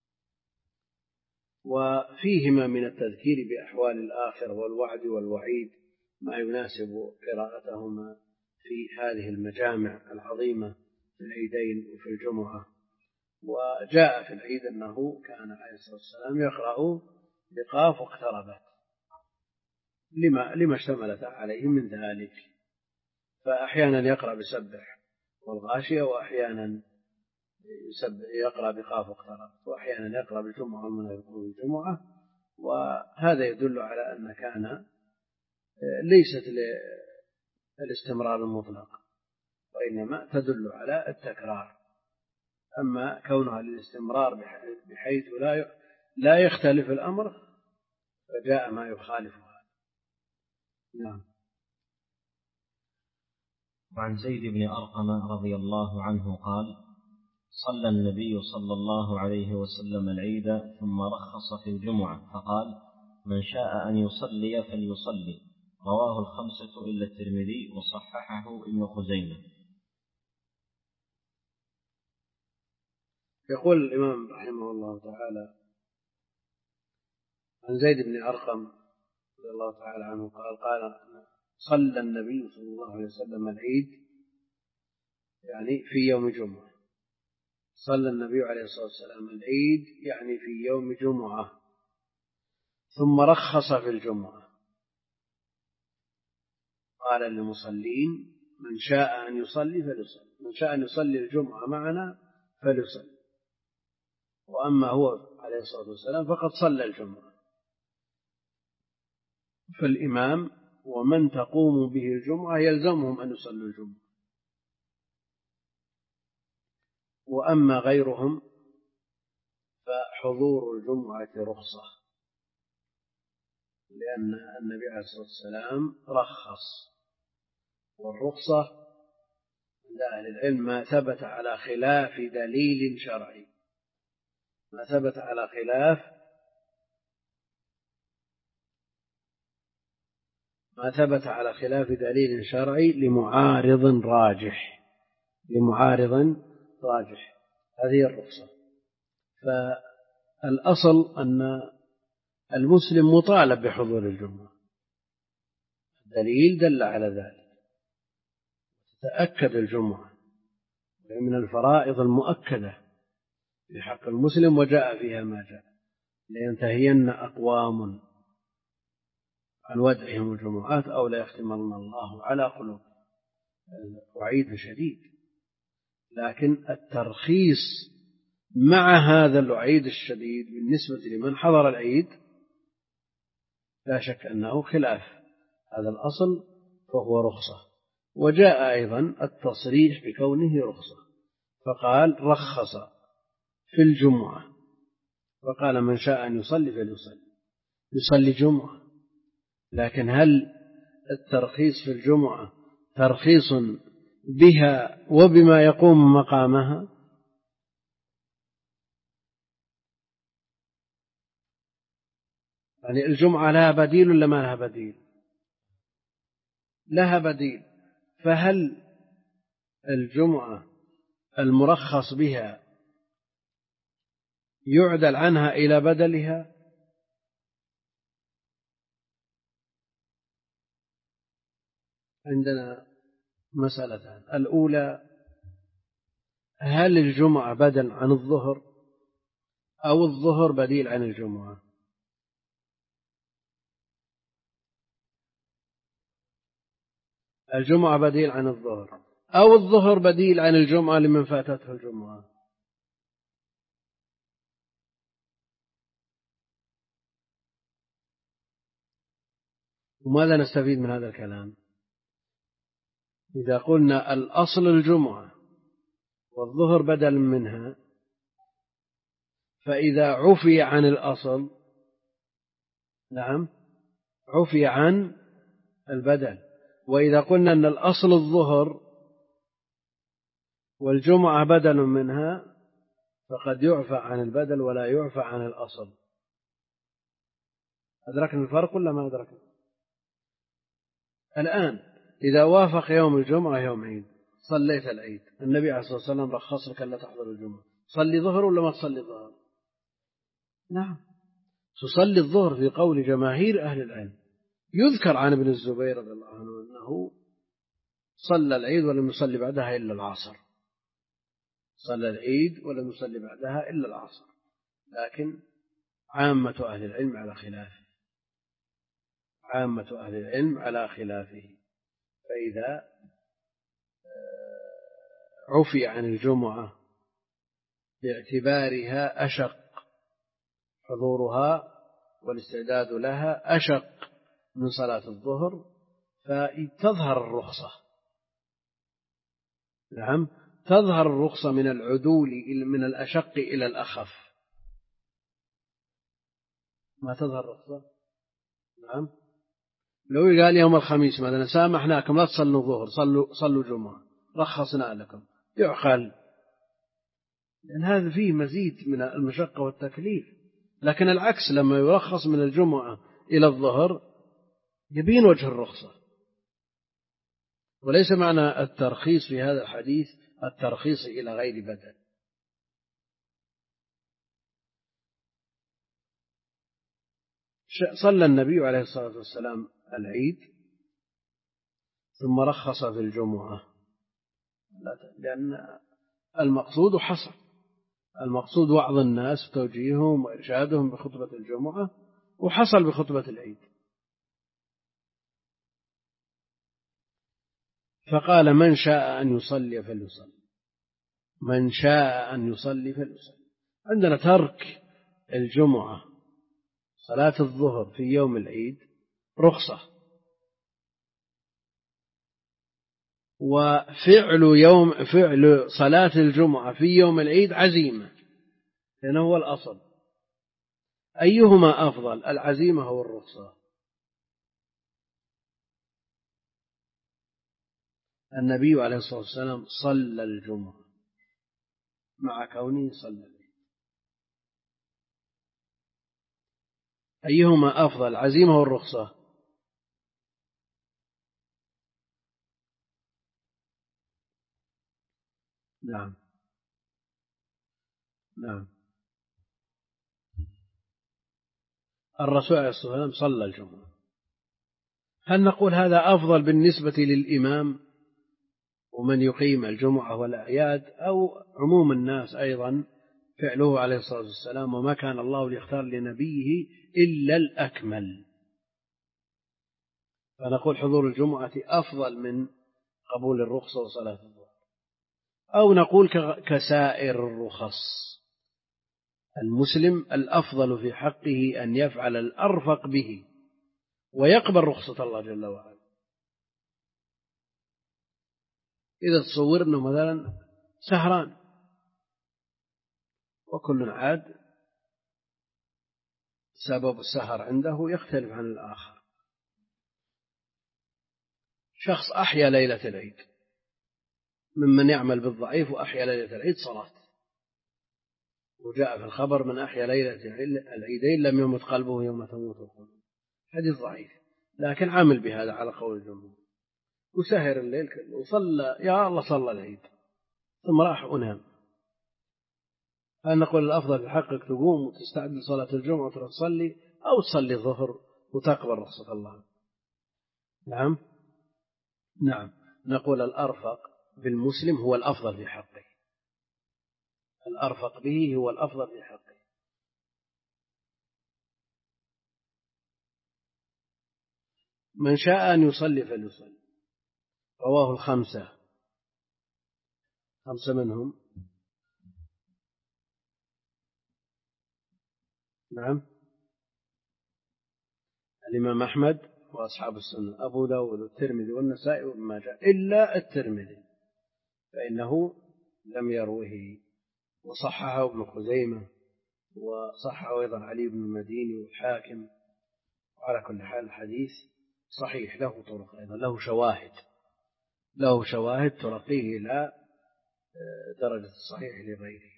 وفيهما من التذكير بأحوال الآخرة والوعد والوعيد ما يناسب قراءتهما في هذه المجامع العظيمة في العيدين وفي الجمعة. وجاء في العيد أنه كان عليه الصلاة والسلام يقرأ بقاف واقتربت لما, لما اشتملت عليه من ذلك، فأحيانا يقرأ بسبح والغاشية، وأحيانا يقرأ بقاف واقتربت، وأحيانا يقرأ بالجمعة والمنافقون بالجمعة. وهذا يدل على أن كان ليست للاستمرار المطلق، وإنما تدل على التكرار. أما كونها للاستمرار بحيث لا لا يختلف الأمر فجاء ما يخالفها. نعم. وعن زيد بن أرقم رضي الله عنه قال صلى النبي صلى الله عليه وسلم العيد ثم رخص في الجمعة فقال من شاء أن يصلي فليصلي، رواه الخمسة إلا الترمذي وصححه ابن خزيمة. يقول الإمام رحمه الله تعالى عن زيد بن أرقم رضي الله تعالى عنه قال قال صلى النبي صلى الله عليه وسلم العيد، يعني في يوم جمعة. صلى النبي عليه الصلاة والسلام العيد يعني في يوم جمعة، ثم رخص في الجمعة، قال للمصلين من شاء أن يصلي فليصلي، من شاء أن يصلي الجمعة معنا فليصلي. وأما هو عليه الصلاة والسلام فقد صلى الجمعة، فالإمام ومن تقوم به الجمعة يلزمهم أن يصلوا الجمعة. وأما غيرهم فحضور الجمعة رخصة، لأن النبي عليه الصلاة والسلام رخص، والرخصة عند أهل العلم ما ثبت على خلاف دليل شرعي، ما ثبت على خلاف ما ثبت على خلاف دليل شرعي لمعارض راجح، لمعارض راجح، هذه الرخصة. فالأصل أن المسلم مطالب بحضور الجمعة، الدليل دل على ذلك، تأكد الجمعة وهي من الفرائض المؤكدة في حق المسلم وجاء فيها ما جاء، لينتهين أقوام عن ودعهم الجمعات أو لا يختمن الله على قلوب، وعيد شديد. لكن الترخيص مع هذا الوعيد الشديد بالنسبة لمن حضر العيد لا شك أنه خلاف هذا الأصل، فهو رخصة. وجاء أيضا التصريح بكونه رخصة، فقال رخص في الجمعة، فقال من شاء أن يصلي فليصلي، يصلي جمعة. لكن هل الترخيص في الجمعة ترخيص بها وبما يقوم مقامها؟ يعني الجمعة لها بديل ولا ما لها بديل؟ لها بديل. فهل الجمعة المرخص بها يعدل عنها إلى بدلها؟ عندنا مسألتان. الأولى هل الجمعة بدل عن الظهر أو الظهر بديل عن الجمعة؟ الجمعة بديل عن الظهر أو الظهر بديل عن الجمعة لمن فاتته الجمعة؟ وماذا نستفيد من هذا الكلام؟ إذا قلنا الأصل الجمعة والظهر بدل منها، فإذا عفي عن الأصل نعم عفي عن البدل. وإذا قلنا أن الأصل الظهر والجمعة بدل منها فقد يعفى عن البدل ولا يعفى عن الأصل. أدركنا الفرق ولا ما أدركنا؟ الآن إذا وافق يوم الجمعة يوم عيد، صليت العيد، النبي عليه الصلاة والسلام رخص لك ألا تحضر الجمعة، صلي ظهر ولا ما تصلي ظهر؟ نعم تصلي الظهر في قول جماهير أهل العلم. يذكر عن ابن الزبير رضي الله عنه أنه صلى العيد ولم يصلي بعدها إلا العصر، صلى العيد ولم يصلي بعدها إلا العصر، لكن عامة أهل العلم على خلافه، عامة أهل العلم على خلافه. فإذا عفي عن الجمعة باعتبارها أشق، حضورها والاستعداد لها أشق من صلاة الظهر، فتظهر الرخصة. نعم تظهر الرخصة من العدول من الأشق إلى الأخف، ما تظهر الرخصة. نعم لو قال يوم الخميس مثلا سامحناكم لا تصلوا ظهر، صلوا صلوا جمعة، رخصنا لكم، يعقل، لأن هذا فيه مزيد من المشقة والتكليف. لكن العكس لما يرخص من الجمعة إلى الظهر يبين وجه الرخصة. وليس معنى الترخيص في هذا الحديث الترخيص إلى غير بدل. صلى النبي عليه الصلاة والسلام العيد ثم رخص في الجمعة، لأن المقصود حصل، المقصود وعظ الناس وتوجيههم وإرشادهم بخطبة الجمعة، وحصل بخطبة العيد. فقال من شاء أن يصلي فليصلي، من شاء أن يصلي فليصلي. عندنا ترك الجمعة صلاة الظهر في يوم العيد رخصة، وفعل يوم فعل صلاة الجمعة في يوم العيد عزيمة، لأنه هو الأصل. أيهما أفضل، العزيمة أو الرخصة؟ النبي عليه الصلاة والسلام صلى الجمعة مع كونه صلى العيد، أيهما أفضل، العزيمة أو الرخصة؟ نعم نعم الرسول عليه الصلاة والسلام صلى الجمعة. هل نقول هذا أفضل بالنسبة للإمام ومن يقيم الجمعة والأعياد، أو عموم الناس أيضا فعله عليه الصلاة والسلام، وما كان الله ليختار لنبيه إلا الأكمل؟ فنقول حضور الجمعة أفضل من قبول الرخصة وصلاة الظهر. أو نقول كسائر الرخص، المسلم الأفضل في حقه أن يفعل الأرفق به ويقبل رخصة الله جل وعلا. إذا تصور أنه مثلا سهران وكل عاد سبب السهر عنده يختلف عن الآخر، شخص أحيا ليلة العيد ممن يعمل بالضعيف وأحيا ليلة العيد صلاة، وجاء في الخبر من أحيا ليلة العيدين لم يمت قلبه يوم تموت القلوب، حديث ضعيف، لكن عامل بهذا على قول الجمهور، وسهر الليل كله وصلى يا الله صلى العيد ثم راح ونام. هل نقول الأفضل في حقك تقوم وتستعد لصلاة الجمعة وتروح تصلي، أو تصلي الظهر وتقبل رخصة الله؟ نعم نعم نقول الأرفق بالمسلم هو الأفضل في حقه، الأرفق به هو الأفضل في حقه. من شاء أن يصلي فليصلي، رواه الخمسة، خمسة منهم نعم الإمام أحمد وأصحاب السنة أبو داود والترمذي والنسائي وابن ماجه إلا الترمذي فإنه لم يروه، وصححه ابن خزيمة وصححه أيضا علي بن المديني والحاكم. وعلى كل حال الحديث صحيح له طرق أيضا، له شواهد له شواهد ترقيه إلى درجة الصحيح لغيره.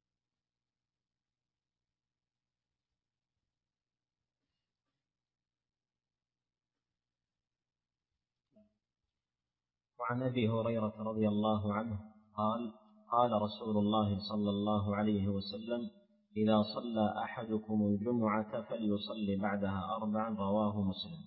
وعن أبي هريرة رضي الله عنه قال قال رسول الله صلى الله عليه وسلم إذا صلى أحدكم الجمعة فليصلي بعدها أربعا، رواه مسلم.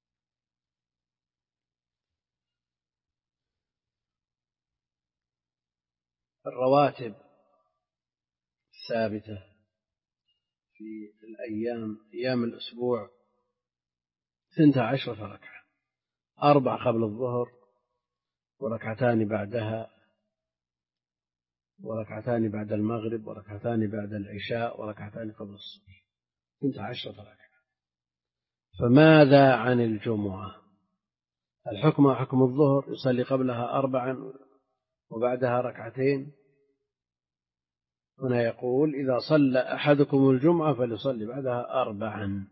الرواتب الثابتة في الأيام أيام الأسبوع ثنتا عشرة ركعة، أربع قبل الظهر وركعتان بعدها وركعتان بعد المغرب وركعتان بعد العشاء وركعتان قبل الصبح، ثنتا عشرة ركعة. فماذا عن الجمعة؟ الحكم حكم الظهر، يصلي قبلها أربعا وبعدها ركعتين. هنا يقول إذا صلى أحدكم الجمعة فليصلي بعدها أربعا.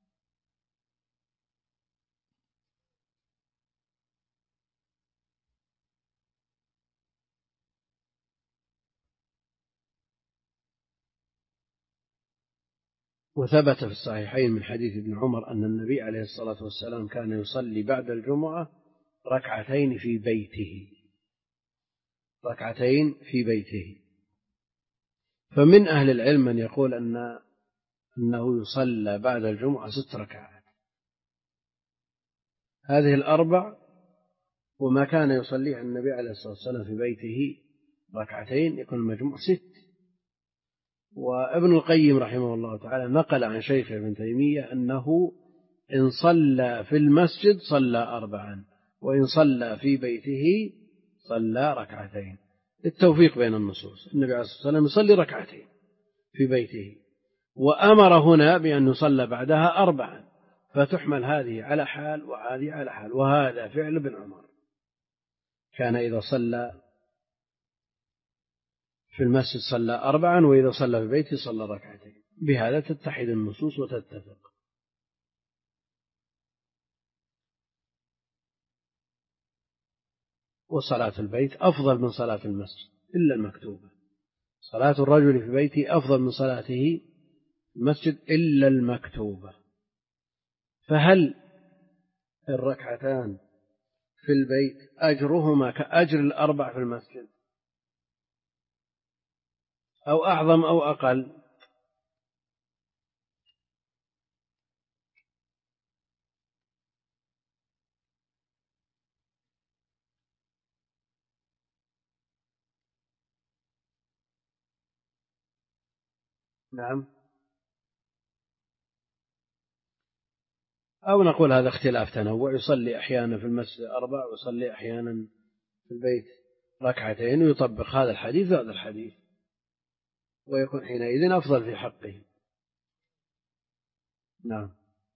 وثبت في الصحيحين من حديث ابن عمر أن النبي عليه الصلاة والسلام كان يصلي بعد الجمعة ركعتين في بيته ركعتين في بيته فمن أهل العلم من يقول أن أنه يصلى بعد الجمعة ست ركعات، هذه الأربع وما كان يصليه النبي عليه الصلاة والسلام في بيته ركعتين يكون المجموع ست. وابن القيم رحمه الله تعالى نقل عن شيخ ابن تيمية أنه إن صلى في المسجد صلى أربعا، وإن صلى في بيته صلى ركعتين، التوفيق بين النصوص. النبي عليه الصلاة والسلام يصلي ركعتين في بيته، وأمر هنا بأن يصلى بعدها أربعا، فتحمل هذه على حال وهذه على حال. وهذا فعل ابن عمر، كان إذا صلى في المسجد صلى أربعا، وإذا صلى في بيته صلى ركعتين. بهذا تتحد النصوص وتتفق. وصلاة البيت أفضل من صلاة المسجد إلا المكتوبة. صلاة الرجل في بيته أفضل من صلاته في المسجد إلا المكتوبة. فهل الركعتان في البيت أجرهما كأجر الأربع في المسجد أو أعظم أو أقل؟ نعم، أو نقول هذا اختلاف تنوع، يصلي أحيانا في المسجد أربع ويصلي أحيانا في البيت ركعتين، ويطبق هذا الحديث وهذا الحديث، ويكون حينئذ أفضل في حقه. نعم،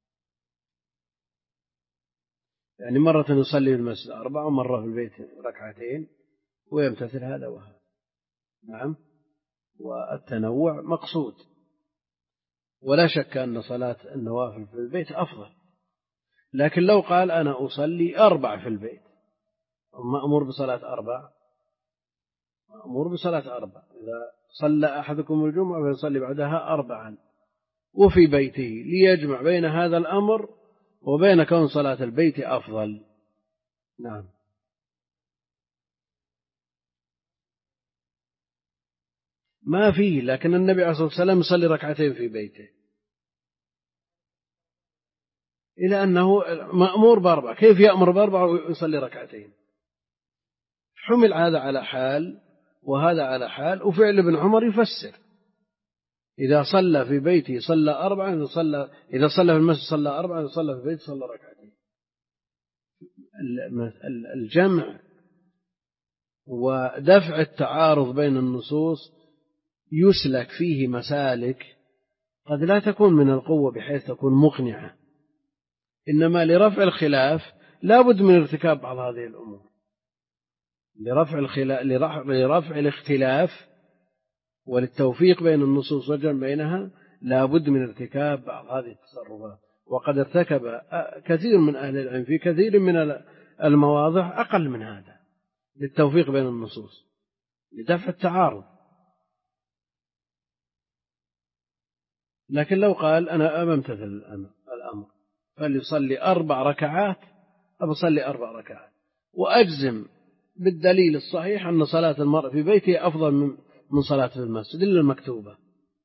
يعني مرة يصلي في المسجد أربع ومرة في البيت ركعتين، ويمتثل هذا وهذا. نعم، والتنوع مقصود، ولا شك أن صلاة النوافل في البيت أفضل. لكن لو قال أنا أصلي أربع في البيت، مأمور بصلاة أربع، مأمور بصلاة أربع. إذا صلى أحدكم الجمعة فيصلي بعدها أربعا وفي بيته، ليجمع بين هذا الأمر وبين كون صلاة البيت أفضل. نعم، ما فيه، لكن النبي عليه الصلاة والسلام يصلي ركعتين في بيته، إلى أنه مأمور بأربع، كيف يأمر بأربع ويصلي ركعتين؟ حمل هذا على حال وهذا على حال. وفعل ابن عمر يفسر، إذا صلى في بيته صلى أربعا، إذا صلى إذا صلى في المسجد صلى أربعا، إذا صلى في بيته صلى ركعتين. الجمع ودفع التعارض بين النصوص يسلك فيه مسالك قد لا تكون من القوة بحيث تكون مقنعة، إنما لرفع الخلاف لا بد من ارتكاب بعض هذه الأمور، لرفع الخلاف لرفع الاختلاف وللتوفيق بين النصوص والجمع بينها لا بد من ارتكاب بعض هذه التصرفات. وقد ارتكب كثير من أهل العلم في كثير من المواضع أقل من هذا للتوفيق بين النصوص لدفع التعارض. لكن لو قال أنا أممتثل الأمر فليصلي أربع ركعات أبصلي أربع ركعات وأجزم بالدليل الصحيح أن صلاة المرء في بيته أفضل من صلاة في المسجد إلا المكتوبة،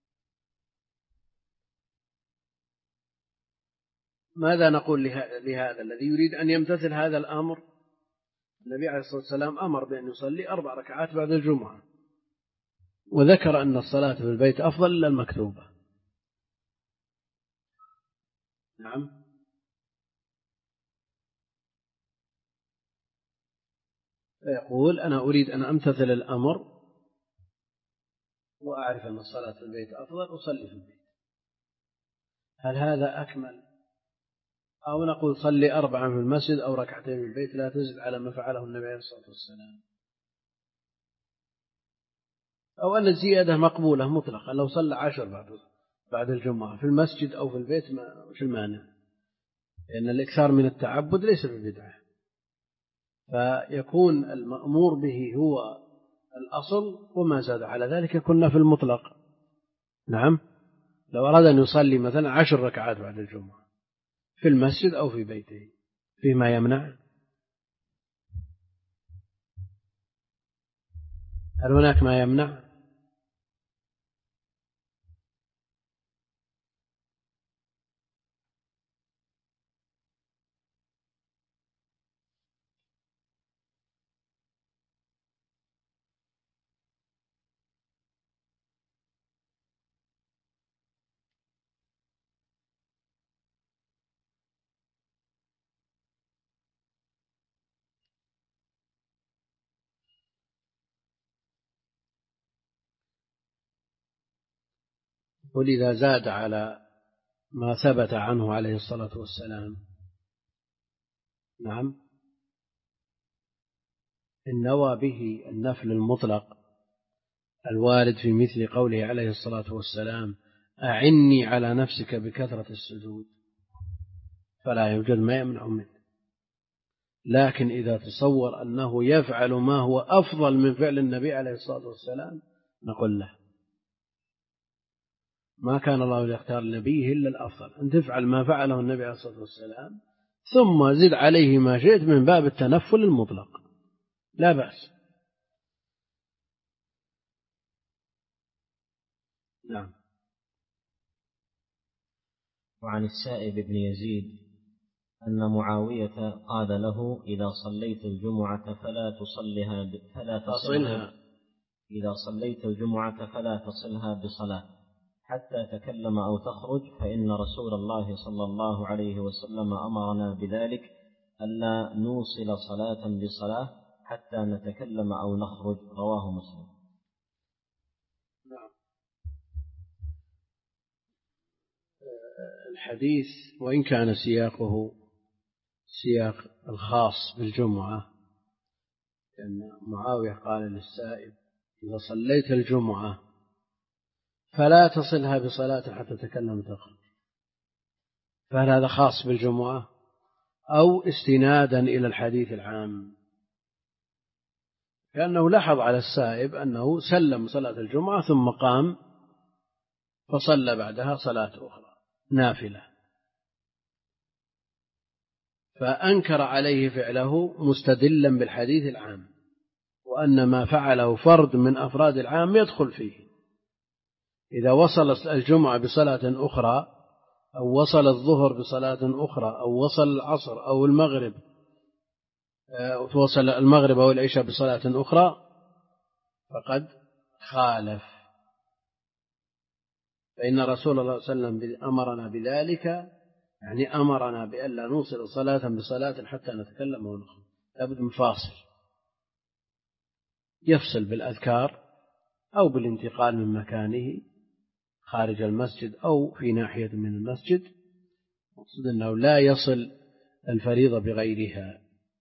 ماذا نقول لهذا الذي يريد أن يمتثل هذا الأمر؟ النبي عليه الصلاة والسلام أمر بأن يصلي أربع ركعات بعد الجمعة، وذكر أن الصلاة في البيت أفضل إلا المكتوبة. نعم. فيقول أنا أريد أن أمتثل الأمر وأعرف أن الصلاة في البيت أفضل أصلي في البيت. هل هذا أكمل؟ أو نقول صلي أربعا في المسجد أو ركعتين في البيت لا تزد على ما فعله النبي عليه الصلاة والسلام؟ أو أن الزيادة مقبولة مطلقا لو صلى عشر بعد بعد الجمعة في المسجد أو في البيت ما وش المانع؟ لأن الإكثار من التعبد ليس ببدعة، فيكون المأمور به هو الأصل وما زاد على ذلك كنا في المطلق. نعم. لو أراد أن يصلي مثلا عشر ركعات بعد الجمعة في المسجد أو في بيته فيما يمنع؟ هل هناك ما يمنع؟ ولذا زاد على ما ثبت عنه عليه الصلاة والسلام. نعم. إن نوى به النفل المطلق الوارد في مثل قوله عليه الصلاة والسلام أعني على نفسك بكثرة السجود فلا يوجد ما يمنع منه. لكن إذا تصور أنه يفعل ما هو أفضل من فعل النبي عليه الصلاة والسلام نقول له ما كان الله ليختار لنبيه إلا الأفضل، أن تفعل ما فعله النبي عليه الصلاة والسلام ثم زد عليه ما شئت من باب التنفل المطلق لا بأس. نعم. وعن السائب بن يزيد أن معاوية قال له إذا صليت الجمعة فلا تصلها فلا تصلها إذا صليت الجمعة فلا تصلها بصلاة حتى تكلم أو تخرج فإن رسول الله صلى الله عليه وسلم أمرنا بذلك ألا نوصل صلاة بصلاة حتى نتكلم أو نخرج. رواه مسلم. نعم. الحديث وإن كان سياقه سياق الخاص بالجمعة لأن معاوية قال للسائب إذا صليت الجمعة فلا تصلها بصلاة حتى تتكلم وتخرج، فهل هذا خاص بالجمعة أو استنادا إلى الحديث العام؟ كأنه لاحظ على السائب أنه سلم صلاة الجمعة ثم قام فصلى بعدها صلاة أخرى نافلة، فأنكر عليه فعله مستدلا بالحديث العام وأن ما فعله فرد من أفراد العام يدخل فيه. إذا وصل الجمعة بصلاة أخرى أو وصل الظهر بصلاة أخرى أو وصل العصر أو المغرب أو وصل المغرب أو العشاء بصلاة أخرى فقد خالف، فإن رسول الله صلى الله عليه وسلم أمرنا بذلك، يعني أمرنا بألا نوصل صلاة بصلاة حتى نتكلم ونخرج، لابد من فاصل يفصل بالأذكار أو بالانتقال من مكانه خارج المسجد أو في ناحية من المسجد المقصود أنه لا يصل الفريضة بغيرها،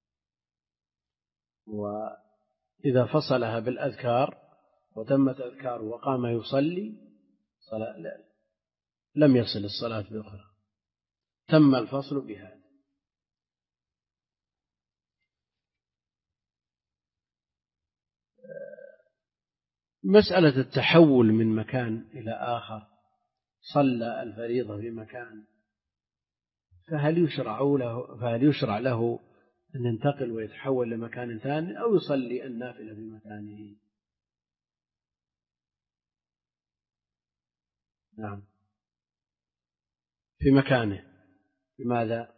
وإذا فصلها بالأذكار وتمت أذكاره وقام يصلي صلاة لم يصل الصلاة بأخرى، تم الفصل بهذا. مسألة التحول من مكان إلى آخر، صلى الفريضة في مكان، فهل يشرع له فهل يشرع له أن ينتقل ويتحول لمكان ثاني أو يصلي النافلة في مكانه؟ نعم، في مكانه. لماذا؟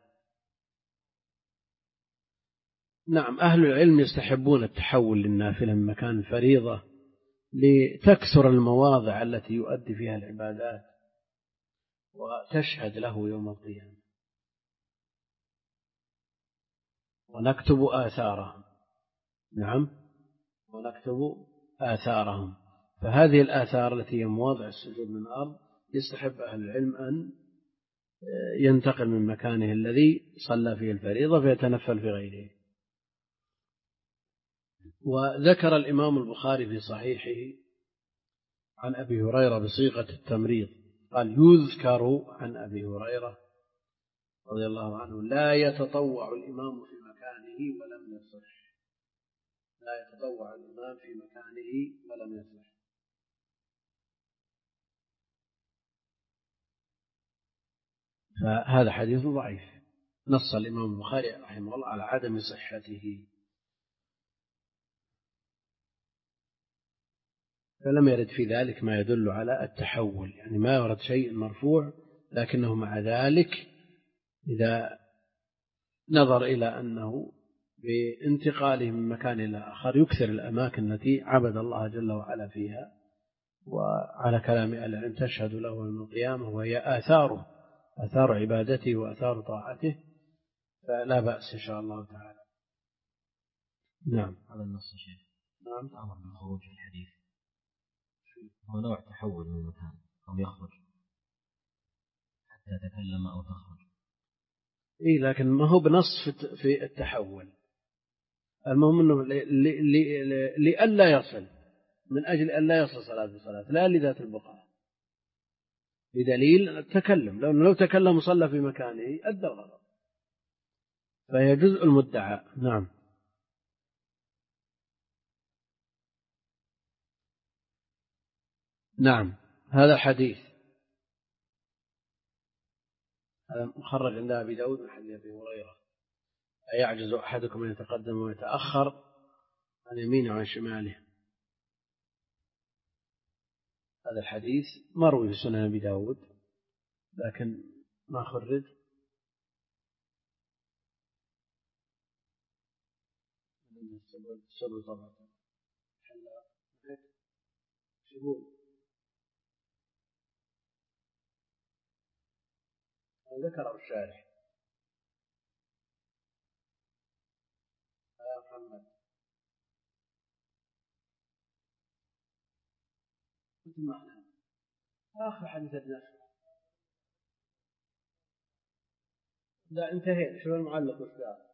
نعم، أهل العلم يستحبون التحول للنافلة من مكان الفريضة لتكثر المواضع التي يؤدي فيها العبادات وتشهد له يوم القيامة، ونكتب آثارهم. نعم، ونكتب آثارهم. فهذه الآثار التي هي مواضع السجود من الأرض يستحب أهل العلم أن ينتقل من مكانه الذي صلى فيه الفريضة فيتنفل في غيره. وذكر الإمام البخاري في صحيحه عن أبي هريرة بصيغة التمريض، قال: يذكر عن أبي هريرة رضي الله عنه: لا يتطوع الإمام في مكانه ولم يصح. لا يتطوع الإمام في مكانه ولم يصح. فهذا حديث ضعيف، نص الإمام البخاري رحمه الله على عدم صحته، فلم يرد في ذلك ما يدل على التحول، يعني ما يرد شيء مرفوع، لكنه مع ذلك إذا نظر إلى أنه بانتقاله من مكان إلى آخر يكثر الأماكن التي عبد الله جل وعلا فيها، وعلى كلام أهل العلم تشهد له يوم القيامة وهي آثاره، آثار عبادته وآثار طاعته، فلا بأس إن شاء الله تعالى. نعم، هذا النص شيخ. نعم، الأمر بالخروج في الحديث هو نوع تحول من مكان، أو يخرج حتى يتكلم أو تخرج. إيه، لكن ما هو بنص في التحول. المهم أنه لئلا يصل، من أجل أن لا يصل صلاة بصلاة، لا لذات البقاء، بدليل التكلم. لو لو تكلم وصلى في مكانه أدى الغرض، فهي جزء المدعى. نعم. نعم، هذا الحديث هذا مخرج عند أبي داود من حديث أبي هريرة: أيعجز أحدكم أن يتقدم ويتأخر عن يمينه وعن شماله. هذا الحديث مروي في سنن أبي داود، لكن ما خرج السبب طبعا. شهود ذكر الشارح يا محمد كنت معنا آخر حديث الناس. لا، انتهينا. شو المعلق وش قال؟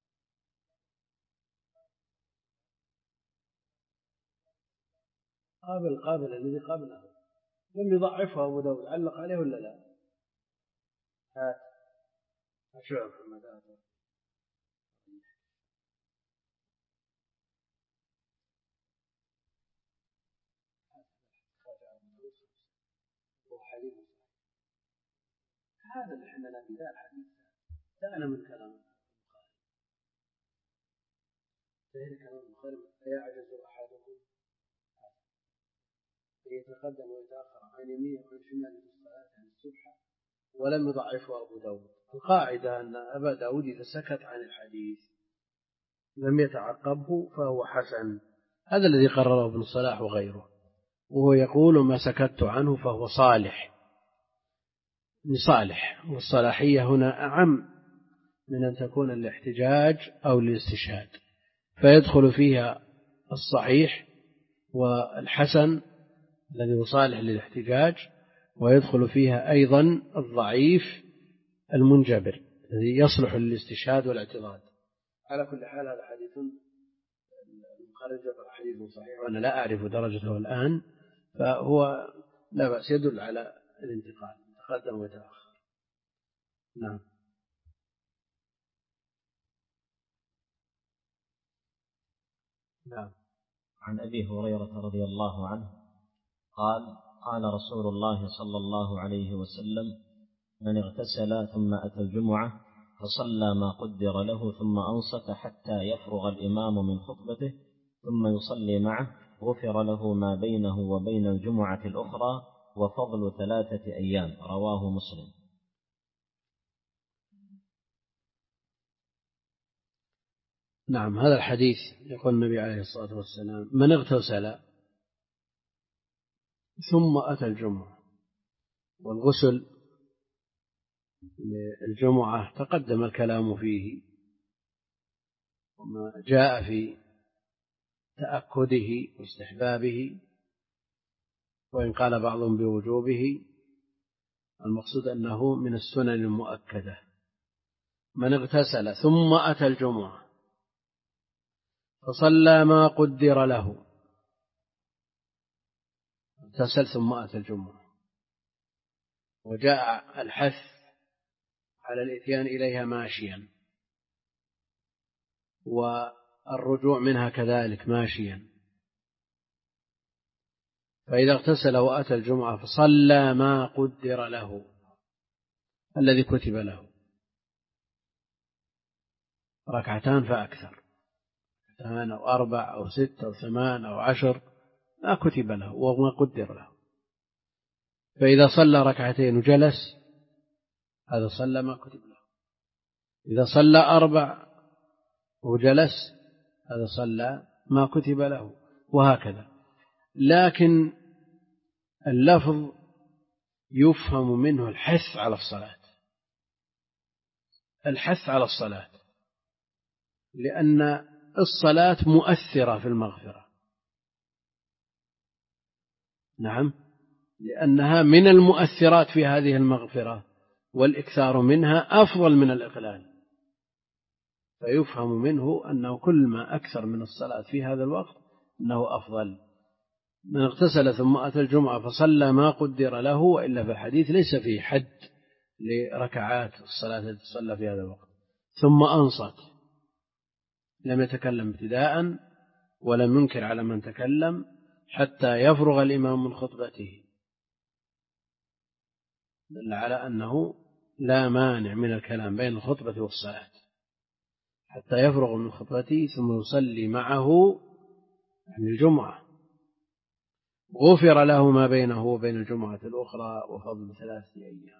قابل قابل الذي قبله لم يضعفه أبو داود، علق عليه ولا لا؟ هات شو يا محمد هات. هذا اللي احنا نبي، ذا الحديث دعنا من كلام البخاري، فإن كلام البخاري: يعجز أحدكم يتقدم ويتأخر عن يمينه وعن شماله في الصلاة عن الصبح، ولم يضعفه أبو داود. القاعدة أن أبا داود إذا سكت عن الحديث لم يتعقبه فهو حسن. هذا الذي قرره ابن الصلاح وغيره، وهو يقول: ما سكت عنه فهو صالح. صالح، والصلاحية هنا أعم من أن تكون الاحتجاج أو الاستشهاد، فيدخل فيها الصحيح والحسن الذي هو صالح للاحتجاج، ويدخل فيها أيضا الضعيف المنجبر الذي يصلح للاستشهاد والاعتضاد. على كل حال هذا حديث المخرج حديث صحيح، وأنا لا أعرف درجته الآن، فهو لا بأس يدل على الانتقال، تقدم وتأخر. نعم. نعم. عن أبي هريرة رضي الله عنه قال قال رسول الله صلى الله عليه وسلم: من اغتسل ثم أتى الجمعة فصلى ما قدر له ثم أنصت حتى يفرغ الإمام من خطبته ثم يصلي معه غفر له ما بينه وبين الجمعة الأخرى وفضل ثلاثة أيام. رواه مسلم. نعم. هذا الحديث يقول النبي عليه الصلاة والسلام: من اغتسل ثم أتى الجمعة. والغسل للجمعة تقدم الكلام فيه وما جاء في تأكده واستحبابه، وإن قال بعضهم بوجوبه، المقصود أنه من السنن المؤكدة. من اغتسل ثم أتى الجمعة فصلى ما قدر له، اغتسل ثم أتى الجمعة، وجاء الحث على الإتيان إليها ماشيا، والرجوع منها كذلك ماشيا. فإذا اغتسل وأتى الجمعة فصلى ما قدر له، الذي كتب له، ركعتان فأكثر، ركعتان أو أربع أو ست أو ثمان أو عشر، ما كتب له وما قدر له. فإذا صلى ركعتين وجلس، هذا صلى ما كتب له. إذا صلى أربع وجلس، هذا صلى ما كتب له، وهكذا. لكن اللفظ يفهم منه الحث على الصلاة، الحث على الصلاة، لأن الصلاة مؤثرة في المغفرة. نعم، لأنها من المؤثرات في هذه المغفرة، والإكثار منها أفضل من الإقلال. فيفهم منه أنه كل ما أكثر من الصلاة في هذا الوقت أنه أفضل. من اغتسل ثم أتى الجمعة فصلى ما قدر له، وإلا في الحديث ليس فيه حد لركعات الصلاة التي تصلى في هذا الوقت. ثم أنصت، لم يتكلم ابتداء ولم ينكر على من تكلم حتى يفرغ الإمام من خطبته، دل على أنه لا مانع من الكلام بين الخطبة والصلاة حتى يفرغ من خطبته ثم يصلي معه عن الجمعة، غفر له ما بينه وبين الجمعة الأخرى وفضل ثلاثة أيام،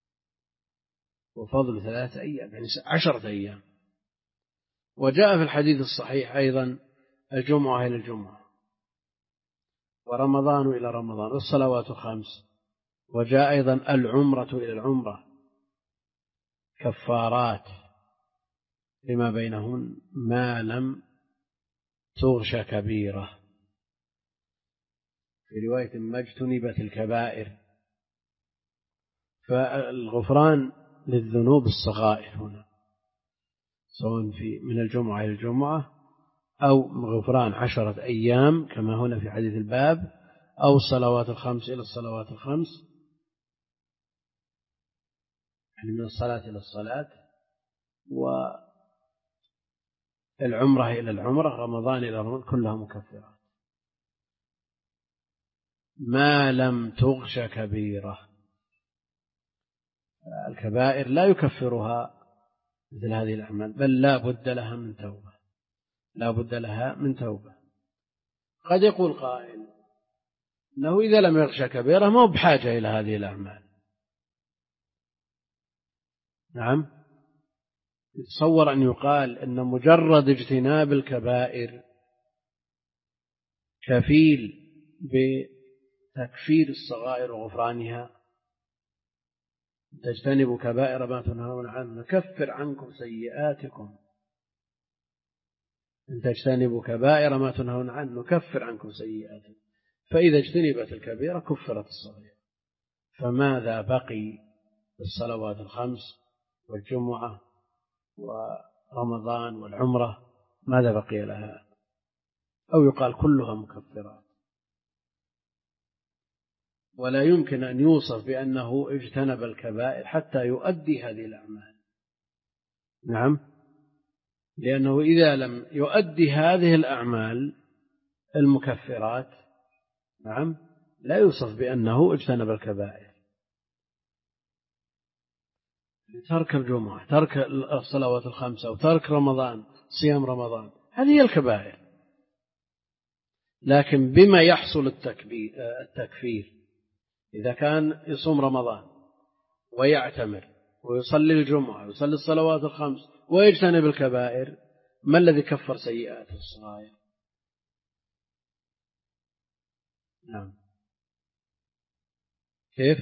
وفضل ثلاثة أيام يعني عشرة أيام. وجاء في الحديث الصحيح أيضا: الجمعة إلى الجمعة، ورمضان إلى رمضان، والصلوات خمس. وجاء أيضا: العمرة إلى العمرة كفارات لما بينهن ما لم تغش كبيرة، في رواية ما اجتنبت الكبائر. فالغفران للذنوب الصغائر هنا، سواء في من الجمعة إلى الجمعة، أو غفران عشرة أيام كما هنا في حديث الباب، أو الصلوات الخمس إلى الصلوات الخمس، يعني من الصلاة إلى الصلاة، والعمرة إلى العمرة، رمضان إلى رمضان، كلها مكفرات ما لم تغش كبيرة. الكبائر لا يكفرها مثل هذه الأعمال، بل لا بد لها من توبة، لا بد لها من توبة. قد يقول قائل أنه إذا لم يغش كبيرة ما هو بحاجة إلى هذه الأعمال. نعم، يتصور أن يقال أن مجرد اجتناب الكبائر كفيل بتكفير الصغائر وغفرانها. تجتنبوا كبائر ما تنهون عنه نكفر عنكم سيئاتكم، إن تجتنبوا كبائر ما تنهون عنه نكفر عنكم سيئاتكم. فإذا اجتنبت الكبيرة كفرت الصغيرة، فماذا بقي الصلوات الخمس والجمعة ورمضان والعمرة ماذا بقي لها؟ أو يقال كلها مكفرات، ولا يمكن أن يوصف بأنه اجتنب الكبائر حتى يؤدي هذه الأعمال. نعم، لأنه إذا لم يؤدي هذه الأعمال المكفرات نعم لا يوصف بأنه اجتنب الكبائر. ترك الجمعة، ترك الصلوات الخمسة، وترك رمضان، صيام رمضان، هذه هي الكبائر. لكن بما يحصل التكفير؟ إذا كان يصوم رمضان ويعتمر ويصلي الجمعة ويصلي الصلوات الخمس ويجتنب الكبائر، ما الذي كفر سيئاته الصغائر؟ نعم، كيف؟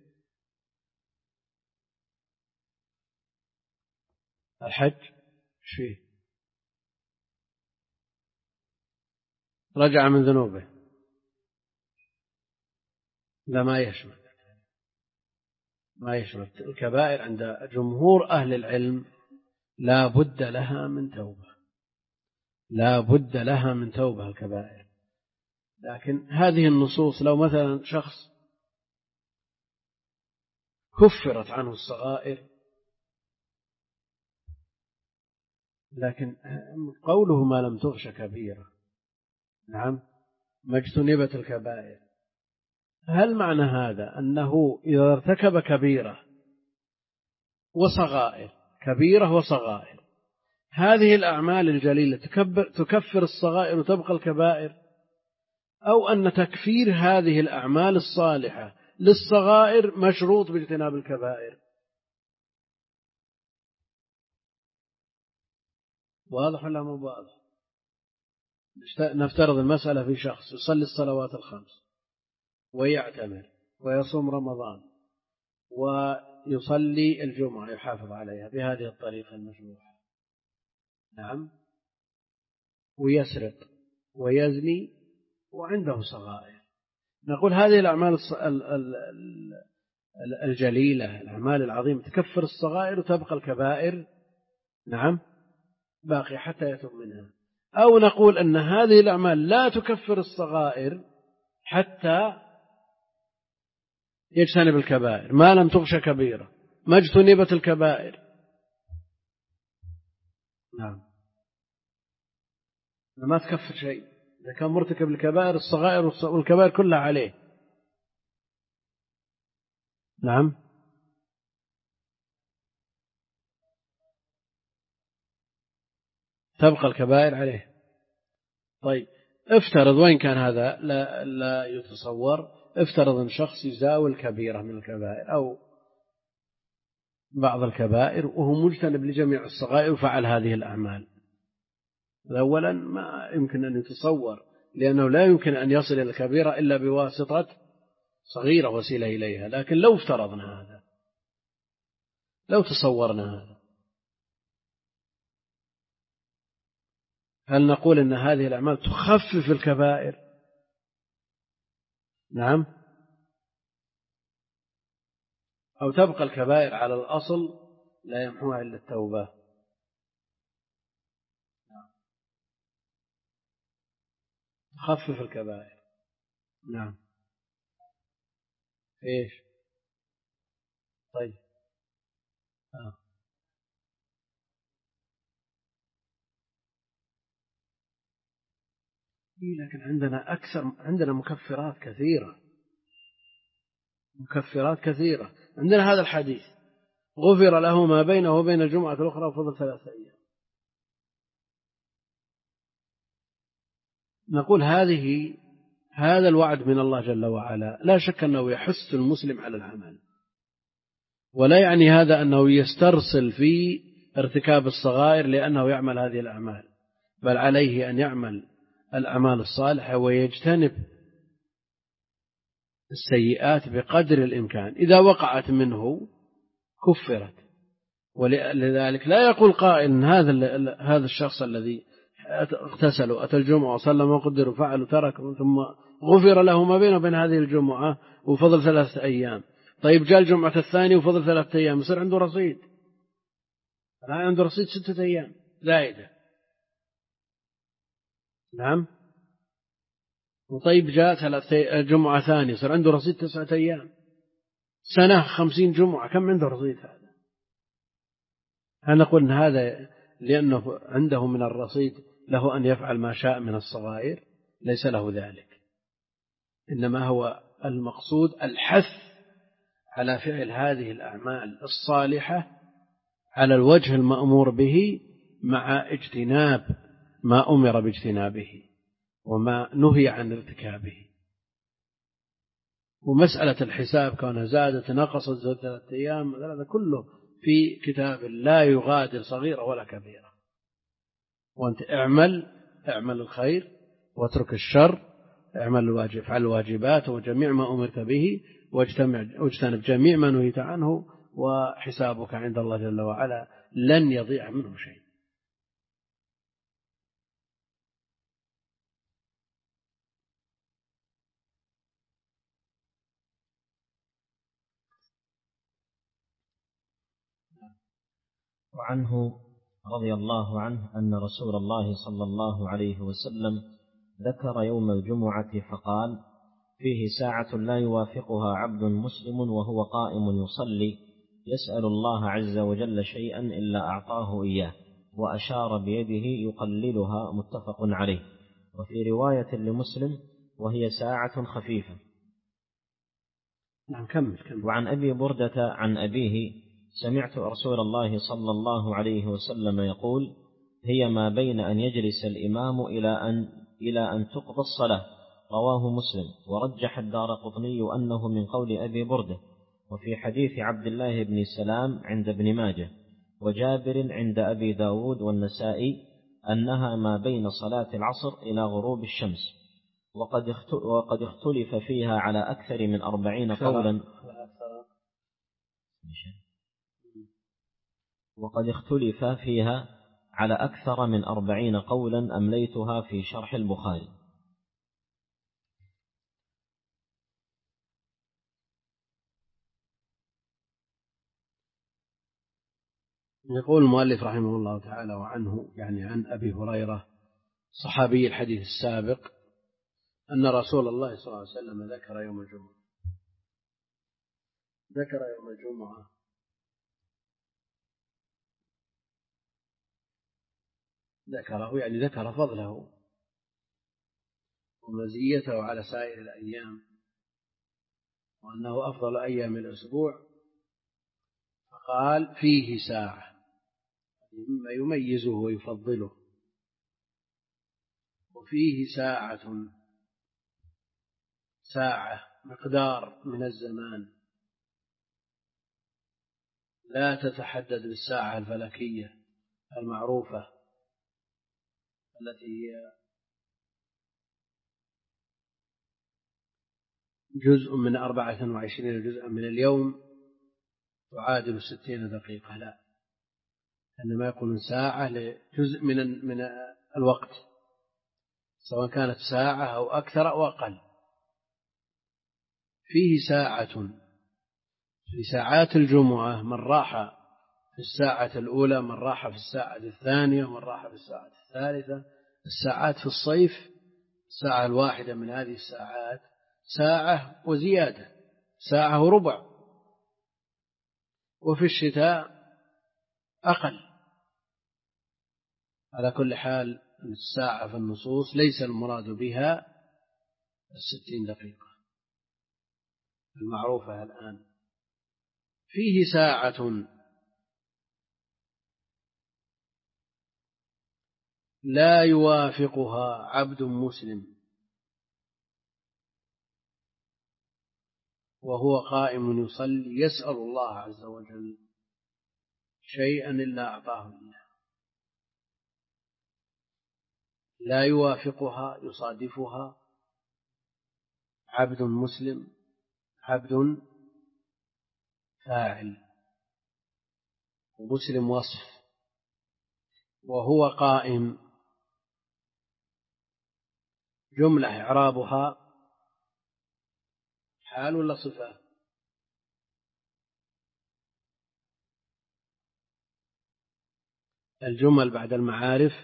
الحج ايش فيه؟ رجع من ذنوبه، لا ما يشمل، ما يشمل الكبائر. عند جمهور أهل العلم لا بد لها من توبة، لا بد لها من توبة الكبائر. لكن هذه النصوص لو مثلا شخص كفرت عنه الصغائر، لكن قوله ما لم تغش كبيرة، نعم، ما اجتنبت الكبائر، هل معنى هذا أنه إذا ارتكب كبيرة وصغائر، كبيرة وصغائر، هذه الأعمال الجليلة تكفر الصغائر وتبقى الكبائر، أو أن تكفير هذه الأعمال الصالحة للصغائر مشروط باجتناب الكبائر؟ واضح ولا مو واضح؟ نفترض المسألة في شخص يصلي الصلوات الخمس ويعتمر ويصوم رمضان ويصلي الجمعة، يحافظ عليها بهذه الطريقة المشروعة، نعم، ويسرق ويزني وعنده صغائر، نقول هذه الأعمال الجليلة، الأعمال العظيمة تكفر الصغائر وتبقى الكبائر نعم باقي حتى يتوب منها. أو نقول أن هذه الأعمال لا تكفر الصغائر حتى يجتنب الكبائر، ما لم تغش كبيرة، ما اجتنبت الكبائر، نعم، ما تكفر شيء. إذا كان مرتكب الكبائر الصغائر والكبائر كلها عليه، نعم، تبقى الكبائر عليه. طيب افترض، وإن كان هذا لا, لا يتصور، افترض أن شخص يزاول كبيرة من الكبائر أو بعض الكبائر وهو مجتنب لجميع الصغائر وفعل هذه الأعمال، أولا ما يمكن أن يتصور، لأنه لا يمكن أن يصل إلى الكبيرة إلا بواسطة صغيرة وسيلة إليها. لكن لو افترضنا هذا، لو تصورنا هذا، هل نقول أن هذه الأعمال تخفف الكبائر؟ نعم، أو تبقى الكبائر على الأصل لا يمحوها إلا التوبة؟ تخفف الكبائر، نعم. إيش؟ طيب آه. لكن عندنا أكثر، عندنا مكفرات كثيرة، مكفرات كثيرة. عندنا هذا الحديث غفر له ما بينه وبين الجمعة الأخرى وفضل ثلاثة أيام، نقول هذه هذا الوعد من الله جل وعلا لا شك أنه يحث المسلم على العمل، ولا يعني هذا أنه يسترسل في ارتكاب الصغائر لأنه يعمل هذه الأعمال، بل عليه أن يعمل الأعمال الصالحة ويجتنب السيئات بقدر الإمكان. إذا وقعت منه كفرت. ولذلك لا يقول قائل هذا هذا الشخص الذي اغتسل وأتى الجمعة وصلى ما قدر وفعل وترك ثم غفر له ما بينه وبين هذه الجمعة وفضل ثلاثة أيام، طيب جاء الجمعة الثانية وفضل ثلاثة أيام، يصير عنده رصيد؟ الآن عنده رصيد ستة أيام زائدة. نعم. وطيب جاء ثلاث جمعة ثانية صار عنده رصيد تسعة أيام. سنة خمسين جمعة، كم عنده رصيد هذا؟ هل نقول إن هذا لأنه عنده من الرصيد له أن يفعل ما شاء من الصغائر؟ ليس له ذلك، إنما هو المقصود الحث على فعل هذه الأعمال الصالحة على الوجه المأمور به مع اجتناب ما أمر باجتنابه وما نهي عن ارتكابه. ومسألة الحساب كونها زادت نقصت زادت ثلاثة أيام هذا كله في كتاب لا يغادر صغيرة ولا كبيرة. وأنت اعمل اعمل الخير واترك الشر، اعمل الواجب افعل الواجبات وجميع ما أمرت به واجتنب جميع ما نهيت عنه، وحسابك عند الله جل وعلا لن يضيع منه شيء. وعنه رضي الله عنه أن رسول الله صلى الله عليه وسلم ذكر يوم الجمعة فقال: فيه ساعة لا يوافقها عبد مسلم وهو قائم يصلي يسأل الله عز وجل شيئا إلا أعطاه إياه، وأشار بيده يقللها، متفق عليه. وفي رواية لمسلم: وهي ساعة خفيفة. نعم كمل كمل. وعن أبي بردة عن أبيه: سمعت رسول الله صلى الله عليه وسلم يقول: هي ما بين أن يجلس الإمام إلى أن, إلى أن تقضى الصلاة. رواه مسلم. ورجح الدارقطني أنه من قول أبي بردة. وفي حديث عبد الله بن سلام عند ابن ماجه وجابر عند أبي داود والنسائي أنها ما بين صلاة العصر إلى غروب الشمس. وقد اختلف فيها على أكثر من أربعين قولا وقد اختلف فيها على أكثر من أربعين قولا أمليتها في شرح البخاري. يقول المؤلف رحمه الله تعالى: وعنه يعني عن أبي هريرة صحابي الحديث السابق أن رسول الله صلى الله عليه وسلم ذكر يوم الجمعة ذكر يوم الجمعة ذكره يعني ذكر فضله ومزيته على سائر الأيام، وأنه أفضل أيام الأسبوع، فقال: فيه ساعة، مما يميزه ويفضله. وفيه ساعة، ساعة مقدار من الزمان لا تتحدد بالساعة الفلكية المعروفة التي هي جزء من أربعة وعشرين جزءا من اليوم تعادل ستين دقيقة، لا، إنما يكون ساعة لجزء من من الوقت، سواء كانت ساعة أو أكثر أو أقل. فيه ساعة، في ساعات الجمعة من راح في الساعة الأولى، من راح في الساعة الثانية، من راح في الساعة الثالثة. الساعات في الصيف الساعة الواحدة من هذه الساعات ساعة وزيادة، ساعة وربع، وفي الشتاء أقل. على كل حال الساعة في النصوص ليس المراد بها الستين دقيقة المعروفة الآن. فيه ساعة لا يوافقها عبد مسلم وهو قائم يصلي يسأل الله عز وجل شيئا إلا أعطاه إياه. لا يوافقها يصادفها عبد مسلم، عبد فاعل، ومسلم وصف، وهو قائم جملة إعرابها حال ولا صفة؟ الجمل بعد المعارف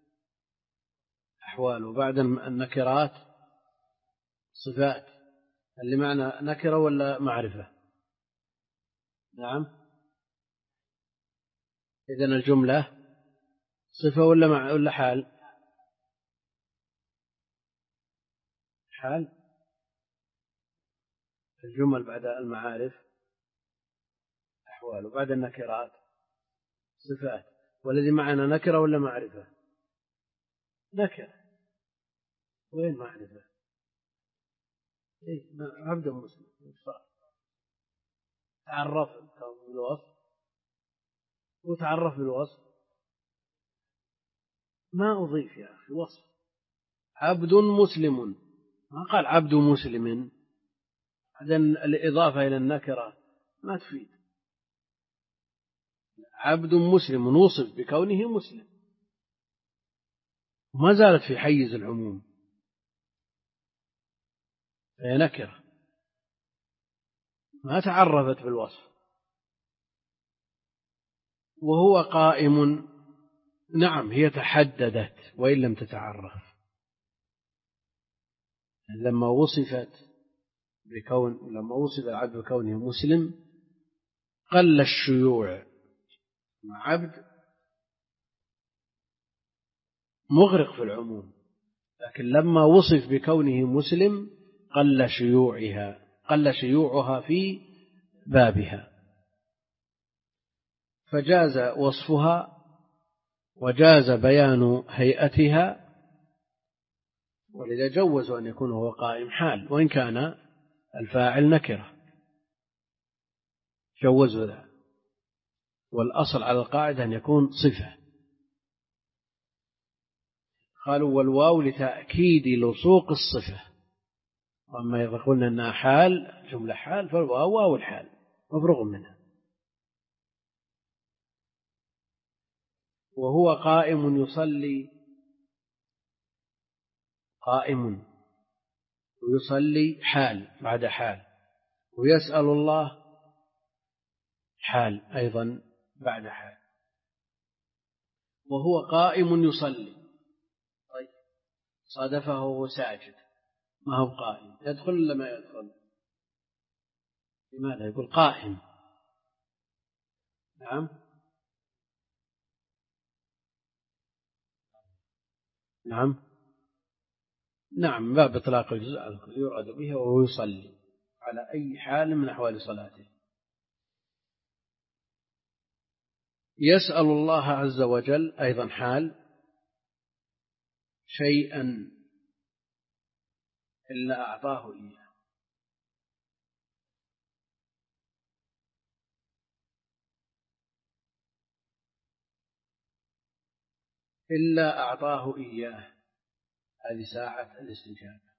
أحوال، وبعد النكرات صفات. اللي معنى نكرة ولا معرفة؟ نعم. إذن الجملة صفة ولا مع ولا حال؟ حال. الجمل بعد المعارف أحوال، وبعد النكرات صفات. والذي معنا نكرة ولا معرفة؟ نكرة. وين معرفة؟ إيه عبد مسلم تعرف بالوصف وتعرف بالوصف، ما أضيف يا أخي وصف. عبد مسلم، ما قال عبد مسلم. إذن الإضافة إلى النكرة ما تفيد. عبد مسلم نوصف بكونه مسلم، ما زالت في حيز العموم، هي نكرة ما تعرفت بالوصف. وهو قائم، نعم هي تحددت وإن لم تتعرف. لما وصفت بكون لما وصف العبد بكونه مسلم قل الشيوع، عبد مغرق في العموم، لكن لما وصف بكونه مسلم قل شيوعها قل شيوعها في بابها، فجاز وصفها وجاز بيان هيئتها. ولذا جوزوا أن يكون هو قائم حال وإن كان الفاعل نكرة، جوزوا ذا. والأصل على القاعدة أن يكون صفة. قالوا والواو لتأكيد لصوق الصفة، وأما إذا قلنا أنها حال جملة حال فالواو واو الحال مفروغ منها. وهو قائم يصلي، قائم ويصلي حال بعد حال، ويسأل الله حال أيضا بعد حال. وهو قائم يصلي، طيب صادفه وهو ساجد ما هو قائم، يدخل ولا ما يدخل؟ لماذا يقول قائم؟ نعم نعم نعم باب إطلاق الجزء على الكل يراد به وهو يصلي على أي حال من أحوال صلاته. يسأل الله عز وجل أيضا حال، شيئا إلا أعطاه إياه، إلا أعطاه إياه، هذه ساعة الاستجابة.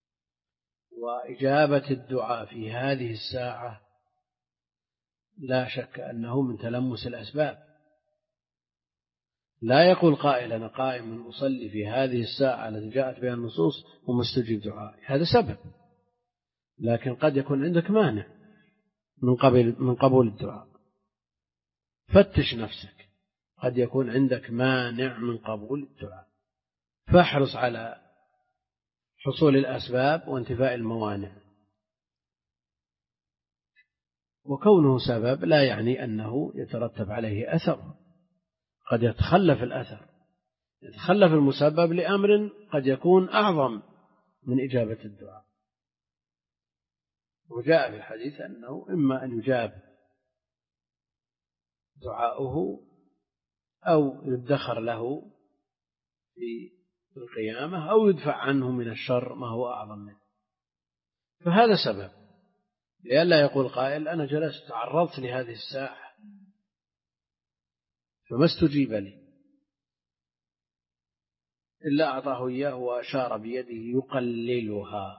وإجابة الدعاء في هذه الساعة لا شك أنه من تلمس الأسباب. لا يقول قائل أنا قائم أصلي في هذه الساعة التي جاءت بها النصوص ومستجيب دعائي، هذا سبب، لكن قد يكون عندك مانع من قبل من قبول الدعاء. فتش نفسك، قد يكون عندك مانع من قبول الدعاء، فاحرص على حصول الأسباب وانتفاء الموانع. وكونه سبب لا يعني أنه يترتب عليه أثر، قد يتخلف الأثر، يتخلف المسبب لأمر قد يكون أعظم من إجابة الدعاء. وجاء في الحديث أنه إما أن يجاب دعاؤه أو يدخر له في القيامة أو يدفع عنه من الشر ما هو أعظم منه. فهذا سبب، لئلا يقول قائل أنا جلست تعرضت لهذه الساعة فما استجيب لي، إلا أعطاه إياه وأشار بيده يقللها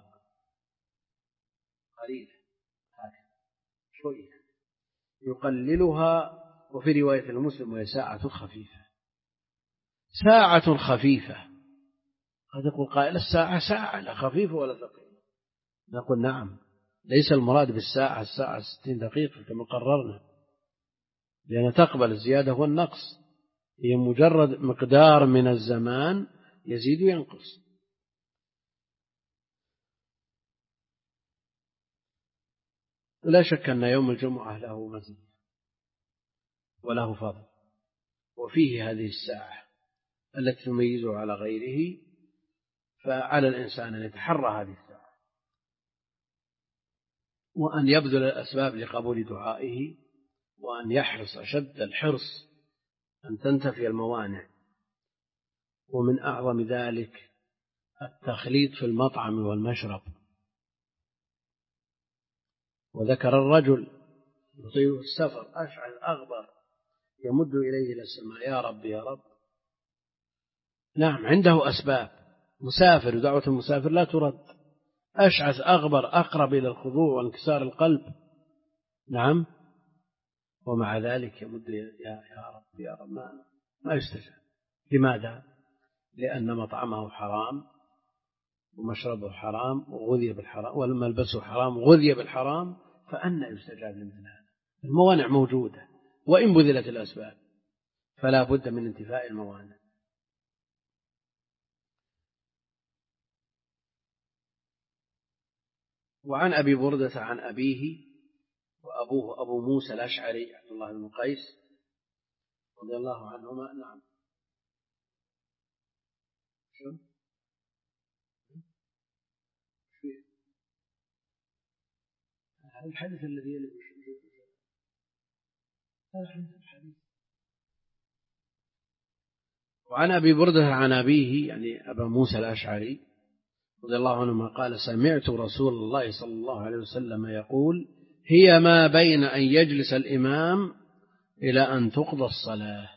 قليلا شوية يقللها. وفي رواية المسلم وهي ساعة خفيفة، ساعة خفيفة. قد يقول قائل الساعة ساعة لا خفيفة ولا ثقيلة، نقول نعم، ليس المراد بالساعة الساعة ستين دقيقة كما قررنا، لأن تقبل الزيادة والنقص، هي مجرد مقدار من الزمان يزيد وينقص. لا شك أن يوم الجمعة له مزية وله فضل، وفيه هذه الساعة التي تميزه على غيره، فعلى الإنسان أن يتحرى هذه الساعة وأن يبذل الأسباب لقبول دعائه، وأن يحرص أشد الحرص أن تنتفي الموانع. ومن أعظم ذلك التخليط في المطعم والمشرب. وذكر الرجل يطيل السفر أشعث أغبر يمد إليه إلى السماء يا رب يا رب. نعم عنده أسباب، مسافر، ودعوة المسافر لا ترد. أشعث أغبر أقرب إلى الخضوع وانكسار القلب. نعم، ومع ذلك يمد يا, يا رب يا رب ما, ما يستجاب. لماذا؟ لأن مطعمه حرام ومشربه حرام وغذي بالحرام والملبسه حرام وغذي بالحرام، فأنى يستجاب لمثل هذا؟ الموانع موجودة وإن بذلت الأسباب، فلا بد من انتفاء الموانع. وعن أبي بردة عن أبيه وأبوه أبو موسى الأشعري عبد الله بن قيس رضي الله عنهما. نعم، شو الحديث الذي يلي الحديث. وعن أبي بردة عن أبيه يعني أبا موسى الأشعري رضي الله عنهما قال سمعت رسول الله صلى الله عليه وسلم يقول هي ما بين أن يجلس الإمام إلى أن تقضى الصلاة.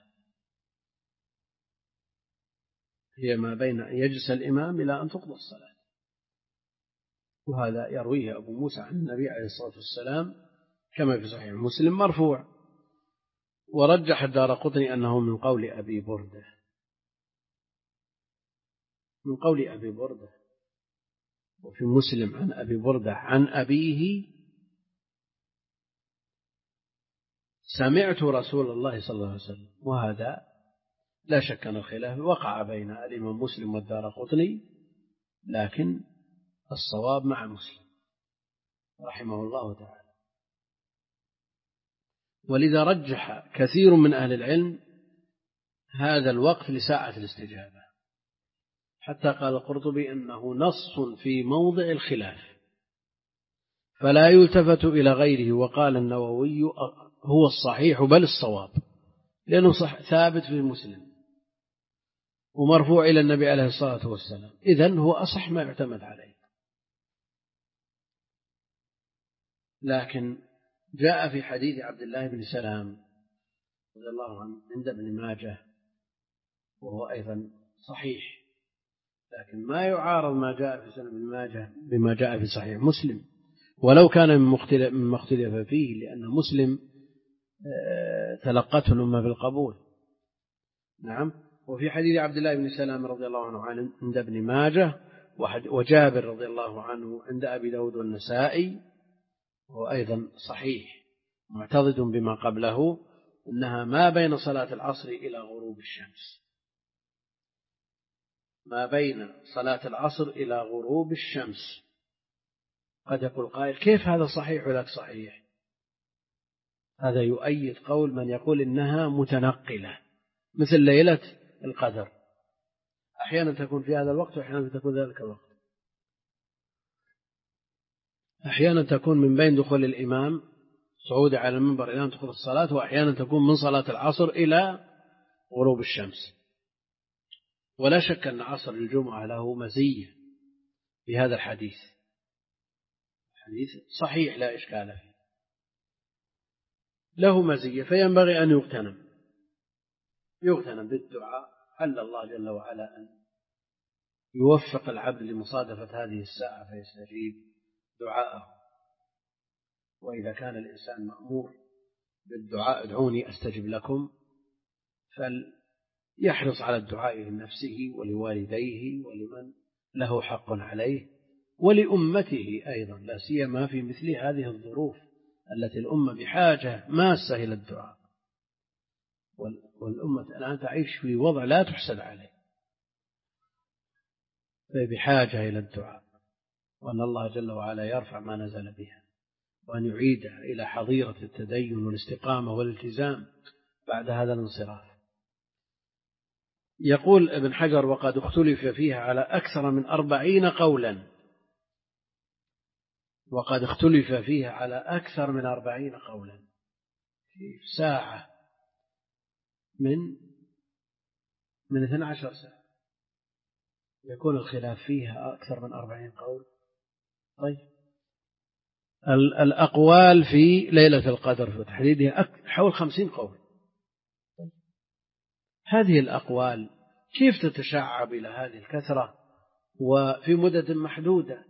هي ما بين أن يجلس الإمام إلى أن تقضى الصلاة. وهذا يرويه أبو موسى عن النبي عليه الصلاة والسلام كما في صحيح مسلم مرفوع. ورجح الدارقطني أنه من قول أبي بردة، من قول أبي بردة. وفي مسلم عن أبي بردة عن أبيه سمعت رسول الله صلى الله عليه وسلم. وهذا لا شك أن الخلاف وقع بين الإمام مسلم والدارقطني، لكن الصواب مع مسلم رحمه الله تعالى. ولذا رجح كثير من أهل العلم هذا الوقت لساعة الاستجابة، حتى قال القرطبي إنه نص في موضع الخلاف فلا يلتفت إلى غيره. وقال النووي هو الصحيح بل الصواب، لأنه صح ثابت في مسلم ومرفوع إلى النبي عليه الصلاة والسلام، إذن هو أصح ما يعتمد عليه. لكن جاء في حديث عبد الله بن سلام رضي الله عنه عند ابن ماجه وهو أيضا صحيح، لكن ما يعارض ما جاء في سنن ابن ماجه بما جاء في صحيح مسلم، ولو كان مما اختلف فيه، لأن مسلم تلقته الأمة بالقبول. نعم. وفي حديث عبد الله بن سلام رضي الله عنه عند ابن ماجه، وجابر رضي الله عنه عند أبي داود والنسائي، وهو أيضا صحيح معتضد بما قبله، إنها ما بين صلاة العصر إلى غروب الشمس. ما بين صلاة العصر إلى غروب الشمس. قد يقول قائل كيف هذا صحيح ولك صحيح؟ هذا يؤيد قول من يقول إنها متنقلة مثل ليلة القدر، أحيانا تكون في هذا الوقت وأحيانا تكون ذلك الوقت. أحيانا تكون من بين دخول الإمام صعود على المنبر إلى أن تدخل الصلاة، وأحيانا تكون من صلاة العصر إلى غروب الشمس. ولا شك أن عصر الجمعة له مزية في هذا الحديث، حديث صحيح لا إشكال فيه، له مزية، فينبغي أن يغتنم يغتنم بالدعاء. حل الله جل وعلا أن يوفق العبد لمصادفة هذه الساعة فيستجيب دعاءه. وإذا كان الإنسان مأمور بالدعاء ادعوني أستجب لكم، فليحرص على الدعاء لنفسه ولوالديه ولمن له حق عليه ولأمته أيضا، لا سيما في مثل هذه الظروف التي الأمة بحاجة ماسة إلى الدعاء. والأمة الآن تعيش في وضع لا تحسد عليه، فبحاجة إلى الدعاء، وأن الله جل وعلا يرفع ما نزل بها، وأن يعيدها إلى حظيرة التدين والاستقامة والالتزام بعد هذا الانصراف. يقول ابن حجر: وقد اختلف فيها على أكثر من أربعين قولا، وقد اختلف فيها على أكثر من أربعين قولا في ساعة من من اثنى عشر ساعة يكون الخلاف فيها أكثر من أربعين قول. طيب الأقوال في ليلة القدر في تحديدها حول خمسين قول. طيب هذه الأقوال كيف تتشعب إلى هذه الكثرة وفي مدة محدودة؟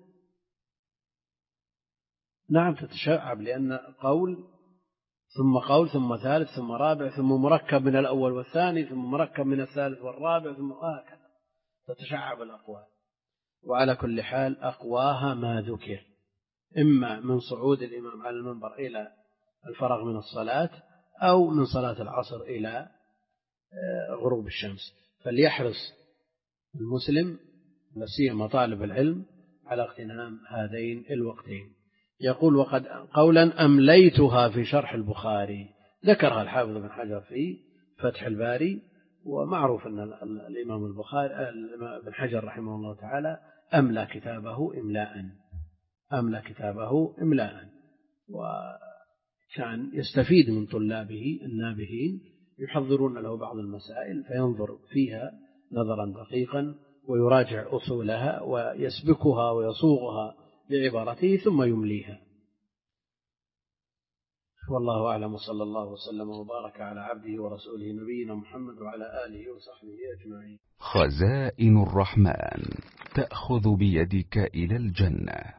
نعم تتشعب، لأن قول ثم قول ثم ثالث ثم رابع ثم مركب من الأول والثاني ثم مركب من الثالث والرابع ثم هكذا تتشعب الأقوال. وعلى كل حال أقواها ما ذكر، إما من صعود الإمام على المنبر إلى الفرغ من الصلاة، أو من صلاة العصر إلى غروب الشمس. فليحرص المسلم لا سيما طالب العلم على اغتنام هذين الوقتين. يقول: وقد قولا أمليتها في شرح البخاري، ذكرها الحافظ بن حجر في فتح الباري، ومعروف أن الإمام البخاري بن حجر رحمه الله تعالى أملى كتابه إملاء أملى كتابه إملاء وكان يستفيد من طلابه النابهين يحضرون له بعض المسائل فينظر فيها نظرا دقيقا ويراجع أصولها ويسبكها ويصوغها بعبارته ثم يمليها. والله أعلم، صلى الله وسلم وبارك على عبده ورسوله نبينا محمد وعلى آله وصحبه أجمعين. خزائن الرحمن تأخذ بيدك إلى الجنة.